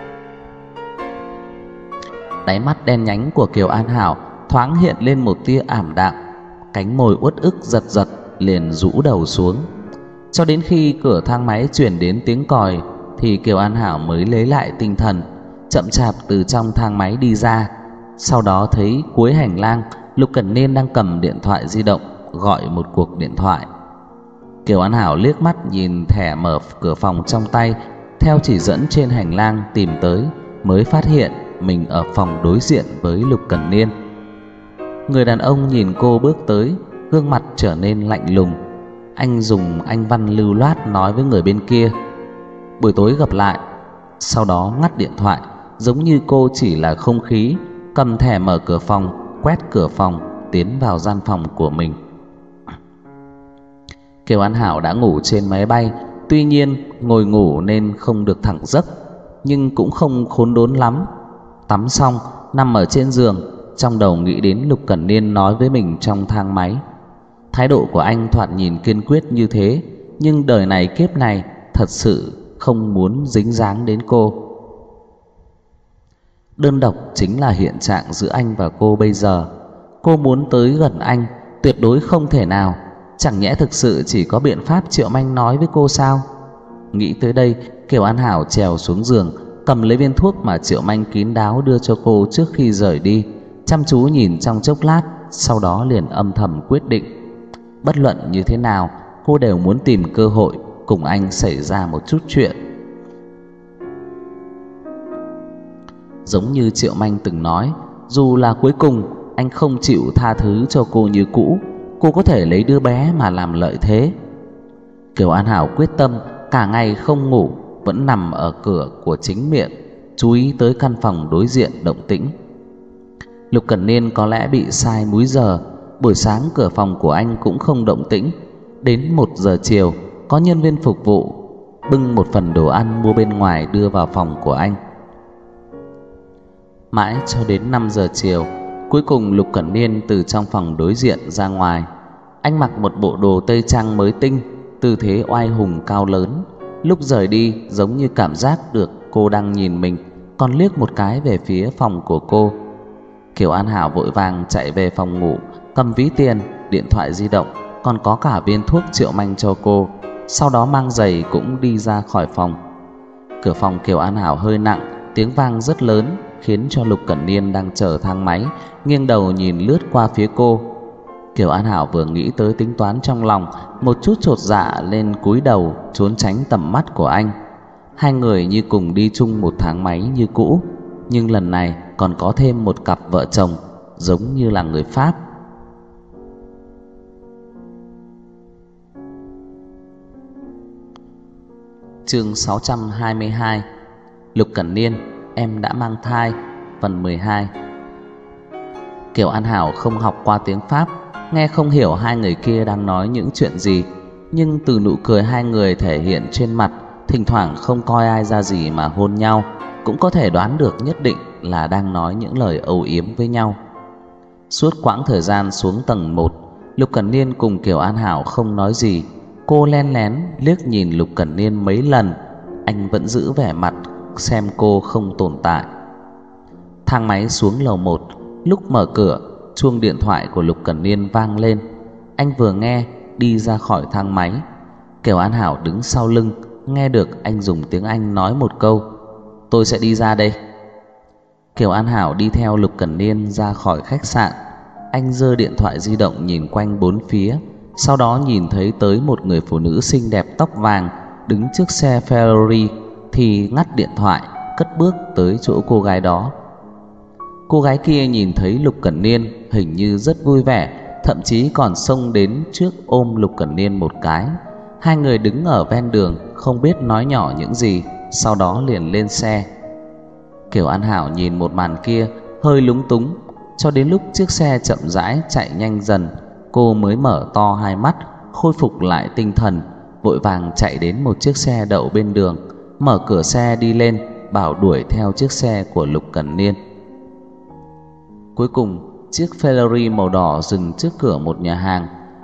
Đáy mắt đen nhánh của Kiều An Hảo thoáng hiện lên một tia ảm đạm, cánh môi uất ức giật giật, liền rũ đầu xuống. Cho đến khi cửa thang máy truyền đến tiếng còi thì Kiều An Hảo mới lấy lại tinh thần, chậm chạp từ trong thang máy đi ra. Sau đó thấy cuối hành lang Lục Cẩn Niên đang cầm điện thoại di động gọi một cuộc điện thoại. Kiều An Hảo liếc mắt nhìn thẻ mở cửa phòng trong tay, theo chỉ dẫn trên hành lang tìm tới, mới phát hiện mình ở phòng đối diện với Lục Cẩn Niên. Người đàn ông nhìn cô bước tới, gương mặt trở nên lạnh lùng. Anh dùng anh văn lưu loát nói với người bên kia: "Buổi tối gặp lại." Sau đó ngắt điện thoại, giống như cô chỉ là không khí, cầm thẻ mở cửa phòng, quét cửa phòng, tiến vào gian phòng của mình. Kiều An Hảo đã ngủ trên máy bay, tuy nhiên ngồi ngủ nên không được thẳng giấc, nhưng cũng không khốn đốn lắm. Tắm xong, nằm ở trên giường, trong đầu nghĩ đến Lục Cẩn Niên nói với mình trong thang máy. Thái độ của anh thoạt nhìn kiên quyết như thế, nhưng đời này kiếp này thật sự không muốn dính dáng đến cô. Đơn độc chính là hiện trạng giữa anh và cô bây giờ. Cô muốn tới gần anh tuyệt đối không thể nào. Chẳng nhẽ thực sự chỉ có biện pháp Triệu Manh nói với cô sao? Nghĩ tới đây, Kiều An Hảo trèo xuống giường, cầm lấy viên thuốc mà Triệu Manh kín đáo đưa cho cô trước khi rời đi, chăm chú nhìn trong chốc lát, sau đó liền âm thầm quyết định. Bất luận như thế nào, cô đều muốn tìm cơ hội cùng anh xảy ra một chút chuyện. Giống như Triệu Manh từng nói, dù là cuối cùng anh không chịu tha thứ cho cô như cũ, cô có thể lấy đứa bé mà làm lợi thế. Kiều An Hảo quyết tâm cả ngày không ngủ, vẫn nằm ở cửa của chính miệng, chú ý tới căn phòng đối diện động tĩnh. Lục Cẩn Niên có lẽ bị sai múi giờ, buổi sáng cửa phòng của anh cũng không động tĩnh. Đến 1 giờ chiều, có nhân viên phục vụ bưng một phần đồ ăn mua bên ngoài đưa vào phòng của anh. Mãi cho đến 5 giờ chiều, cuối cùng Lục Cẩn Niên từ trong phòng đối diện ra ngoài. Anh mặc một bộ đồ tây trang mới tinh, tư thế oai hùng cao lớn. Lúc rời đi giống như cảm giác được cô đang nhìn mình, còn liếc một cái về phía phòng của cô. Kiều An Hảo vội vàng chạy về phòng ngủ, cầm ví tiền, điện thoại di động, còn có cả viên thuốc Triệu Manh cho cô. Sau đó mang giày cũng đi ra khỏi phòng. Cửa phòng Kiều An Hảo hơi nặng, tiếng vang rất lớn, khiến cho Lục Cẩn Niên đang chờ thang máy nghiêng đầu nhìn lướt qua phía cô. Kiều An Hảo vừa nghĩ tới tính toán trong lòng, một chút chột dạ lên cúi đầu trốn tránh tầm mắt của anh. Hai người như cùng đi chung một thang máy như cũ, nhưng lần này còn có thêm một cặp vợ chồng, giống như là người Pháp. Chương 622. Lục Cẩn Niên, em đã mang thai, phần 12. Kiều An Hảo không học qua tiếng Pháp, nghe không hiểu hai người kia đang nói những chuyện gì, nhưng từ nụ cười hai người thể hiện trên mặt, thỉnh thoảng không coi ai ra gì mà hôn nhau, cũng có thể đoán được nhất định là đang nói những lời âu yếm với nhau. Suốt quãng thời gian xuống tầng 1, Lục Cẩn Niên cùng Kiều An Hảo không nói gì. Cô len lén liếc nhìn Lục Cẩn Niên mấy lần, anh vẫn giữ vẻ mặt xem cô không tồn tại. Thang máy xuống lầu 1, lúc mở cửa, chuông điện thoại của Lục Cẩn Niên vang lên. Anh vừa nghe, đi ra khỏi thang máy. Kiều An Hảo đứng sau lưng, nghe được anh dùng tiếng Anh nói một câu: "Tôi sẽ đi ra đây." Kiều An Hảo đi theo Lục Cẩn Niên ra khỏi khách sạn. Anh giơ điện thoại di động nhìn quanh bốn phía, sau đó nhìn thấy tới một người phụ nữ xinh đẹp tóc vàng đứng trước xe Ferrari thì ngắt điện thoại, cất bước tới chỗ cô gái đó. Cô gái kia nhìn thấy Lục Cẩn Niên hình như rất vui vẻ, thậm chí còn xông đến trước ôm Lục Cẩn Niên một cái. Hai người đứng ở ven đường không biết nói nhỏ những gì, sau đó liền lên xe. Kiều An Hảo nhìn một màn kia hơi lúng túng, cho đến lúc chiếc xe chậm rãi chạy nhanh dần, cô mới mở to hai mắt, khôi phục lại tinh thần, vội vàng chạy đến một chiếc xe đậu bên đường, mở cửa xe đi lên, bảo đuổi theo chiếc xe của Lục Cẩn Niên. Cuối cùng, chiếc Ferrari màu đỏ dừng trước cửa một nhà hàng.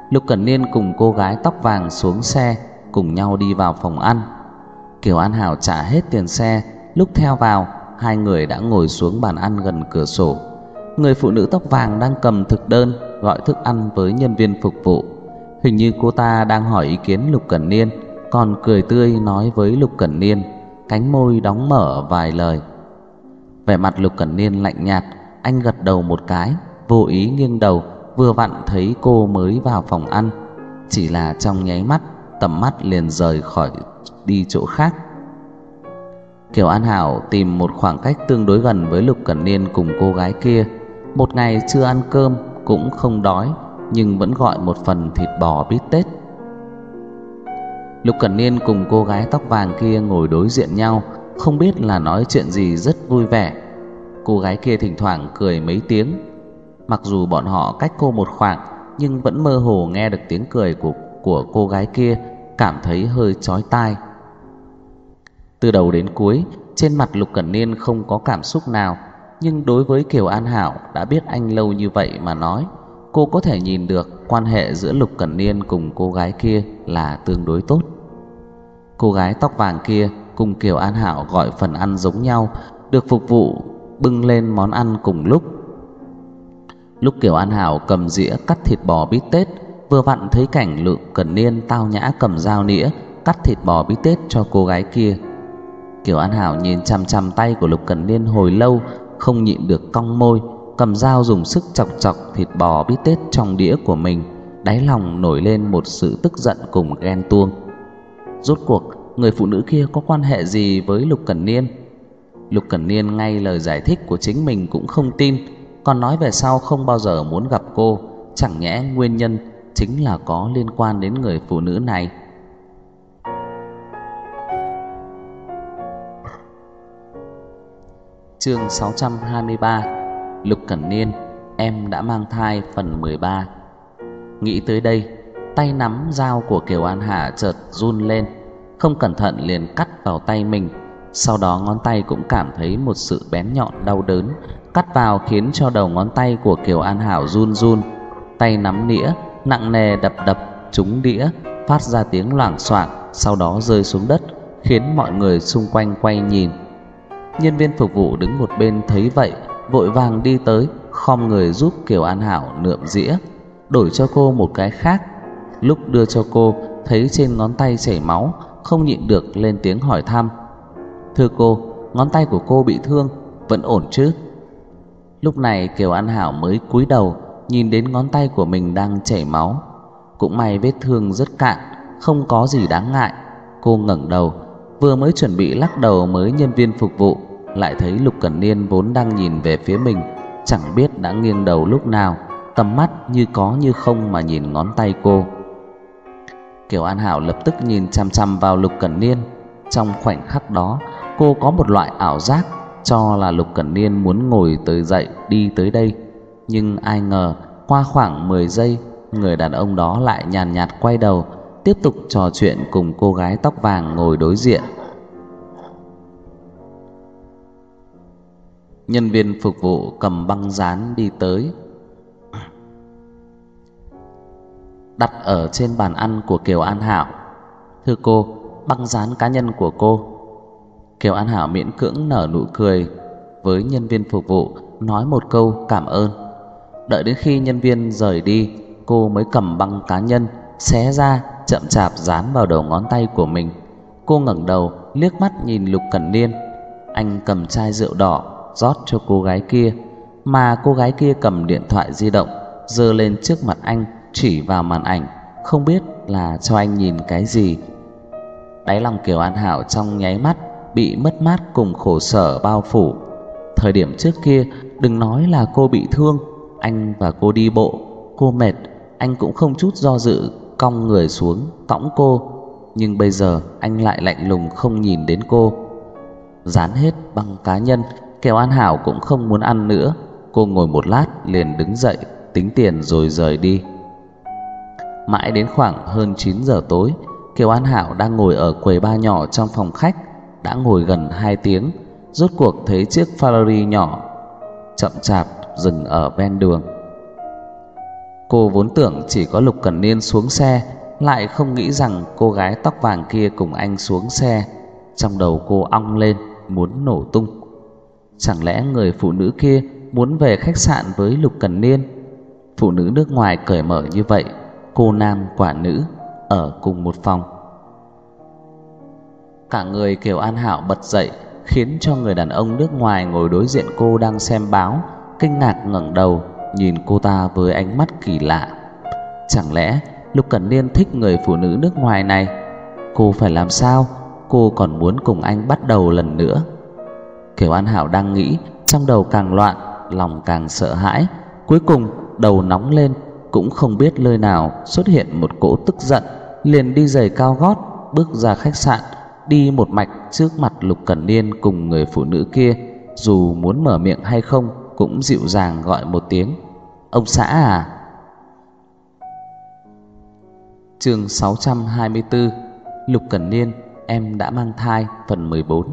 Lục Cẩn Niên cùng cô gái tóc vàng xuống xe, cùng nhau đi vào phòng ăn. Kiều An Hảo trả hết tiền xe, lúc theo vào, hai người đã ngồi xuống bàn ăn gần cửa sổ. Người phụ nữ tóc vàng đang cầm thực đơn gọi thức ăn với nhân viên phục vụ. Hình như cô ta đang hỏi ý kiến Lục Cẩn Niên, còn cười tươi nói với Lục Cẩn Niên, cánh môi đóng mở vài lời. Vẻ mặt Lục Cẩn Niên lạnh nhạt, anh gật đầu một cái, vô ý nghiêng đầu, vừa vặn thấy cô mới vào phòng ăn. Chỉ là trong nháy mắt, tầm mắt liền rời khỏi đi chỗ khác. Kiều An Hảo tìm một khoảng cách tương đối gần với Lục Cẩn Niên cùng cô gái kia. Một ngày chưa ăn cơm, cũng không đói, nhưng vẫn gọi một phần thịt bò bít tết. Lục Cẩn Niên cùng cô gái tóc vàng kia ngồi đối diện nhau, không biết là nói chuyện gì rất vui vẻ. Cô gái kia thỉnh thoảng cười mấy tiếng. Mặc dù bọn họ cách cô một khoảng, nhưng vẫn mơ hồ nghe được tiếng cười của cô gái kia, cảm thấy hơi chói tai. Từ đầu đến cuối, trên mặt Lục Cẩn Niên không có cảm xúc nào, nhưng đối với Kiều An Hảo đã biết anh lâu như vậy mà nói, cô có thể nhìn được quan hệ giữa Lục Cẩn Niên cùng cô gái kia là tương đối tốt. Cô gái tóc vàng kia cùng Kiều An Hảo gọi phần ăn giống nhau, được phục vụ bưng lên món ăn cùng lúc. Lúc Kiều An Hảo cầm dĩa cắt thịt bò bít tết, vừa vặn thấy cảnh Lục Cẩn Niên tao nhã cầm dao nĩa cắt thịt bò bít tết cho cô gái kia. Kiều An Hảo nhìn chằm chằm tay của Lục Cẩn Niên hồi lâu, không nhịn được cong môi, cầm dao dùng sức chọc chọc thịt bò bít tết trong đĩa của mình, đáy lòng nổi lên một sự tức giận cùng ghen tuông. Rốt cuộc người phụ nữ kia có quan hệ gì với Lục Cẩn Niên? Lục Cẩn Niên ngay lời giải thích của chính mình cũng không tin, còn nói về sau không bao giờ muốn gặp cô. Chẳng nhẽ nguyên nhân chính là có liên quan đến người phụ nữ này? Chương 623 Lục Cẩn Niên, em đã mang thai phần 13. Nghĩ tới đây, tay nắm dao của Kiều An Hà chợt run lên, không cẩn thận liền cắt vào tay mình. Sau đó ngón tay cũng cảm thấy một sự bén nhọn đau đớn, cắt vào khiến cho đầu ngón tay của Kiều An Hảo run run. Tay nắm nĩa nặng nề đập đập trúng đĩa, phát ra tiếng loảng xoảng, sau đó rơi xuống đất, khiến mọi người xung quanh quay nhìn. Nhân viên phục vụ đứng một bên thấy vậy, vội vàng đi tới, khom người giúp Kiều An Hảo nượm dĩa, đổi cho cô một cái khác. Lúc đưa cho cô, thấy trên ngón tay chảy máu, không nhịn được lên tiếng hỏi thăm: "Thưa cô, ngón tay của cô bị thương, vẫn ổn chứ?" Lúc này Kiều An Hảo mới cúi đầu, nhìn đến ngón tay của mình đang chảy máu. Cũng may vết thương rất cạn, không có gì đáng ngại. Cô ngẩng đầu, vừa mới chuẩn bị lắc đầu với nhân viên phục vụ, lại thấy Lục Cẩn Niên vốn đang nhìn về phía mình, chẳng biết đã nghiêng đầu lúc nào, tầm mắt như có như không mà nhìn ngón tay cô. Kiều An Hảo lập tức nhìn chằm chằm vào Lục Cẩn Niên. Trong khoảnh khắc đó, cô có một loại ảo giác cho là Lục Cẩn Niên muốn ngồi tới dậy đi tới đây. Nhưng ai ngờ qua khoảng 10 giây, người đàn ông đó lại nhàn nhạt quay đầu, tiếp tục trò chuyện cùng cô gái tóc vàng ngồi đối diện. Nhân viên phục vụ cầm băng dán đi tới, đặt ở trên bàn ăn của Kiều An Hảo. "Thưa cô, băng dán cá nhân của cô." Kiều An Hảo miễn cưỡng nở nụ cười với nhân viên phục vụ, nói một câu cảm ơn. Đợi đến khi nhân viên rời đi, cô mới cầm băng cá nhân xé ra, chậm chạp dán vào đầu ngón tay của mình. Cô ngẩng đầu liếc mắt nhìn Lục Cẩn Niên. Anh cầm chai rượu đỏ rót cho cô gái kia, mà cô gái kia cầm điện thoại di động giơ lên trước mặt anh, chỉ vào màn ảnh, không biết là cho anh nhìn cái gì. Đáy lòng Kiều An Hảo trong nháy mắt bị mất mát cùng khổ sở bao phủ. Thời điểm trước kia, đừng nói là cô bị thương, anh và cô đi bộ, cô mệt, anh cũng không chút do dự cong người xuống tõng cô. Nhưng bây giờ anh lại lạnh lùng không nhìn đến cô. Dán hết băng cá nhân, Kiều An Hảo cũng không muốn ăn nữa. Cô ngồi một lát liền đứng dậy tính tiền rồi rời đi. Mãi đến khoảng hơn 9 giờ tối, Kiều An Hảo đang ngồi ở quầy bar nhỏ trong phòng khách, đã ngồi gần 2 tiếng, rốt cuộc thấy chiếc Ferrari nhỏ chậm chạp dừng ở ven đường. Cô vốn tưởng chỉ có Lục Cẩn Niên xuống xe, lại không nghĩ rằng cô gái tóc vàng kia cùng anh xuống xe. Trong đầu cô ong lên muốn nổ tung. Chẳng lẽ người phụ nữ kia muốn về khách sạn với Lục Cẩn Niên? Phụ nữ nước ngoài cởi mở như vậy, cô nam quả nữ ở cùng một phòng. Cả người Kiều An Hảo bật dậy, khiến cho người đàn ông nước ngoài ngồi đối diện cô đang xem báo kinh ngạc ngẩng đầu nhìn cô ta với ánh mắt kỳ lạ. Chẳng lẽ Lục Cẩn Niên thích người phụ nữ nước ngoài này? Cô phải làm sao? Cô còn muốn cùng anh bắt đầu lần nữa. Kiều An Hảo đang nghĩ, trong đầu càng loạn, lòng càng sợ hãi. Cuối cùng đầu nóng lên, cũng không biết nơi nào xuất hiện một cỗ tức giận, liền đi giày cao gót bước ra khách sạn, đi một mạch trước mặt Lục Cẩn Niên cùng người phụ nữ kia. Dù muốn mở miệng hay không cũng dịu dàng gọi một tiếng: "Ông xã à?" Chương 624: Lục Cẩn Niên, em đã mang thai, phần 14.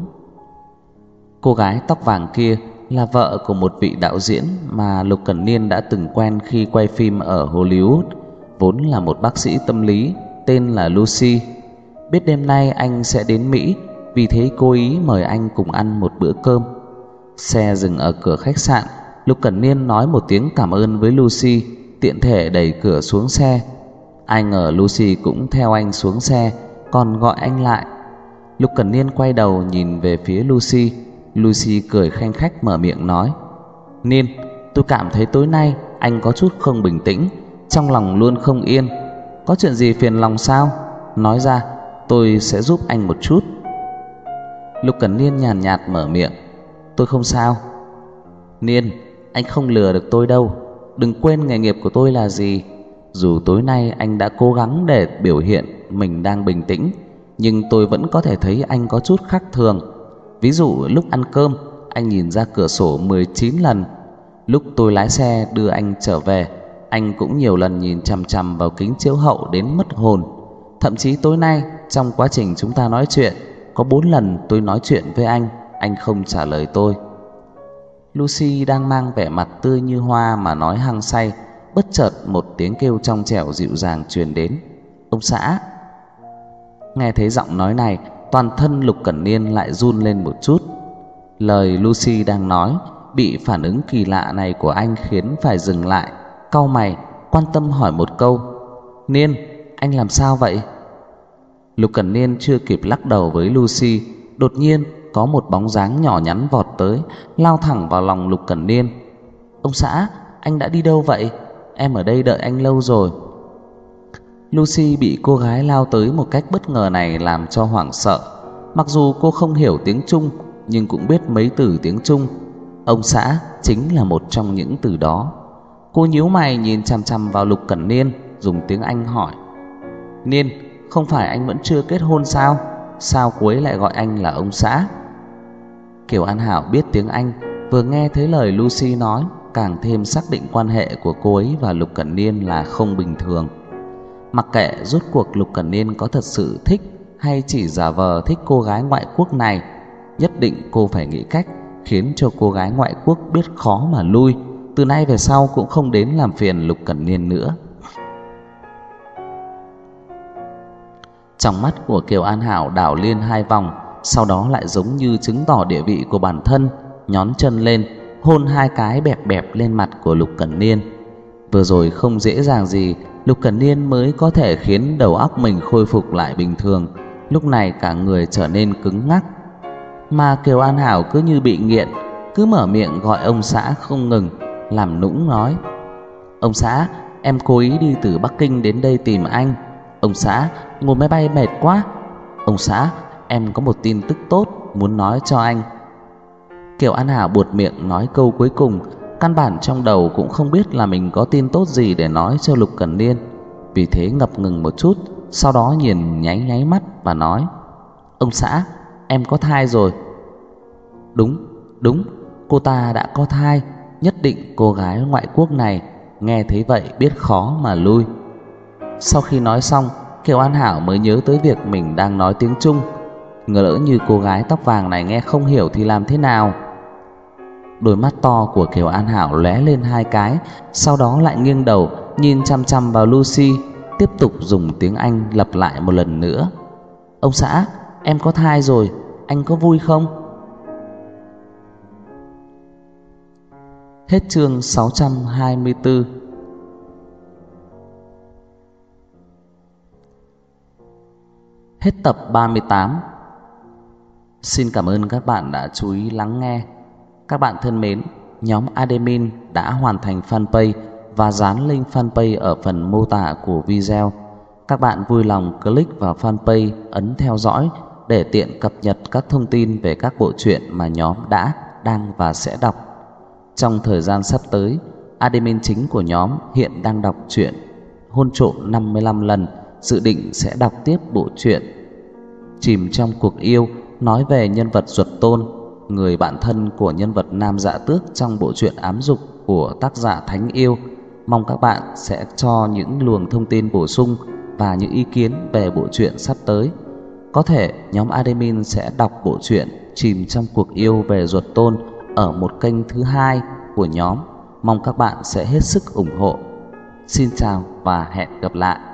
Cô gái tóc vàng kia là vợ của một vị đạo diễn mà Lục Cẩn Niên đã từng quen khi quay phim ở Hollywood, vốn là một bác sĩ tâm lý tên là Lucy. Biết đêm nay anh sẽ đến Mỹ, vì thế cố ý mời anh cùng ăn một bữa cơm. Xe dừng ở cửa khách sạn, Lục Cẩn Niên nói một tiếng cảm ơn với Lucy, tiện thể đẩy cửa xuống xe. Ai ngờ Lucy cũng theo anh xuống xe, còn gọi anh lại. Lục Cẩn Niên quay đầu nhìn về phía Lucy. Lucy cười khanh khách mở miệng nói: "Niên, tôi cảm thấy tối nay anh có chút không bình tĩnh, trong lòng luôn không yên. Có chuyện gì phiền lòng sao? Nói ra, tôi sẽ giúp anh một chút." Lục Cẩn Niên nhàn nhạt mở miệng: "Tôi không sao." "Niên, anh không lừa được tôi đâu. Đừng quên nghề nghiệp của tôi là gì. Dù tối nay anh đã cố gắng để biểu hiện mình đang bình tĩnh, nhưng tôi vẫn có thể thấy anh có chút khác thường. Ví dụ lúc ăn cơm, anh nhìn ra cửa sổ 19 lần. Lúc tôi lái xe đưa anh trở về, anh cũng nhiều lần nhìn chằm chằm vào kính chiếu hậu đến mất hồn. Thậm chí tối nay, trong quá trình chúng ta nói chuyện, có 4 lần tôi nói chuyện với anh không trả lời tôi." Lucy đang mang vẻ mặt tươi như hoa mà nói hăng say, bất chợt một tiếng kêu trong trẻo dịu dàng truyền đến: "Ông xã." Nghe thấy giọng nói này, toàn thân Lục Cẩn Niên lại run lên một chút. Lời Lucy đang nói bị phản ứng kỳ lạ này của anh khiến phải dừng lại, cau mày, quan tâm hỏi một câu: "Niên, anh làm sao vậy?" Lục Cẩn Niên chưa kịp lắc đầu với Lucy, đột nhiên có một bóng dáng nhỏ nhắn vọt tới, lao thẳng vào lòng Lục Cẩn Niên. "Ông xã, anh đã đi đâu vậy? Em ở đây đợi anh lâu rồi." Lucy bị cô gái lao tới một cách bất ngờ này làm cho hoảng sợ. Mặc dù cô không hiểu tiếng Trung, nhưng cũng biết mấy từ tiếng Trung. "Ông xã" chính là một trong những từ đó. Cô nhíu mày nhìn chằm chằm vào Lục Cẩn Niên, dùng tiếng Anh hỏi: "Niên, không phải anh vẫn chưa kết hôn sao? Sao cô ấy lại gọi anh là ông xã?" Kiều An Hảo biết tiếng Anh, vừa nghe thấy lời Lucy nói, càng thêm xác định quan hệ của cô ấy và Lục Cẩn Niên là không bình thường. Mặc kệ rốt cuộc Lục Cẩn Niên có thật sự thích hay chỉ giả vờ thích cô gái ngoại quốc này, nhất định cô phải nghĩ cách khiến cho cô gái ngoại quốc biết khó mà lui, từ nay về sau cũng không đến làm phiền Lục Cẩn Niên nữa. Trong mắt của Kiều An Hảo đảo liên hai vòng, sau đó lại giống như chứng tỏ địa vị của bản thân, nhón chân lên, hôn 2 cái bẹp bẹp lên mặt của Lục Cẩn Niên. Vừa rồi không dễ dàng gì Lục Cẩn Niên mới có thể khiến đầu óc mình khôi phục lại bình thường, lúc này cả người trở nên cứng ngắc. Mà Kiều An Hảo cứ như bị nghiện, cứ mở miệng gọi ông xã không ngừng, làm nũng nói: "Ông xã, em cố ý đi từ Bắc Kinh đến đây tìm anh. Ông xã, ngồi máy bay mệt quá. Ông xã, em có một tin tức tốt muốn nói cho anh." Kiều An Hảo buột miệng nói câu cuối cùng, căn bản trong đầu cũng không biết là mình có tin tốt gì để nói cho Lục Cẩn Niên. Vì thế ngập ngừng một chút, sau đó nhìn nháy nháy mắt và nói: "Ông xã, em có thai rồi." Đúng, cô ta đã có thai. Nhất định cô gái ngoại quốc này nghe thấy vậy biết khó mà lui. Sau khi nói xong, Kiều An Hảo mới nhớ tới việc mình đang nói tiếng Trung. Ngờ lỡ như cô gái tóc vàng này nghe không hiểu thì làm thế nào? Đôi mắt to của Kiều An Hảo lóe lên 2 cái, sau đó lại nghiêng đầu nhìn chăm chăm vào Lucy, tiếp tục dùng tiếng Anh lặp lại một lần nữa. Ông xã, em có thai rồi, anh có vui không? Hết chương 624. Hết tập 38. Xin cảm ơn các bạn đã chú ý lắng nghe. Các bạn thân mến, nhóm admin đã hoàn thành fanpage và dán link fanpage ở phần mô tả của video. Các bạn vui lòng click vào fanpage, ấn theo dõi để tiện cập nhật các thông tin về các bộ truyện mà nhóm đã, đang và sẽ đọc. Trong thời gian sắp tới, admin chính của nhóm hiện đang đọc truyện Hôn trộm 55 lần, dự định sẽ đọc tiếp bộ truyện Chìm trong cuộc yêu, nói về nhân vật Duật Tôn, người bạn thân của nhân vật Nam Dạ Tước trong bộ truyện ám dục của tác giả Thánh Yêu. Mong các bạn sẽ cho những luồng thông tin bổ sung và những ý kiến về bộ truyện sắp tới. Có thể nhóm admin sẽ đọc bộ truyện Chìm trong cuộc yêu về Duật Tôn ở một kênh thứ hai của nhóm. Mong các bạn sẽ hết sức ủng hộ. Xin chào và hẹn gặp lại.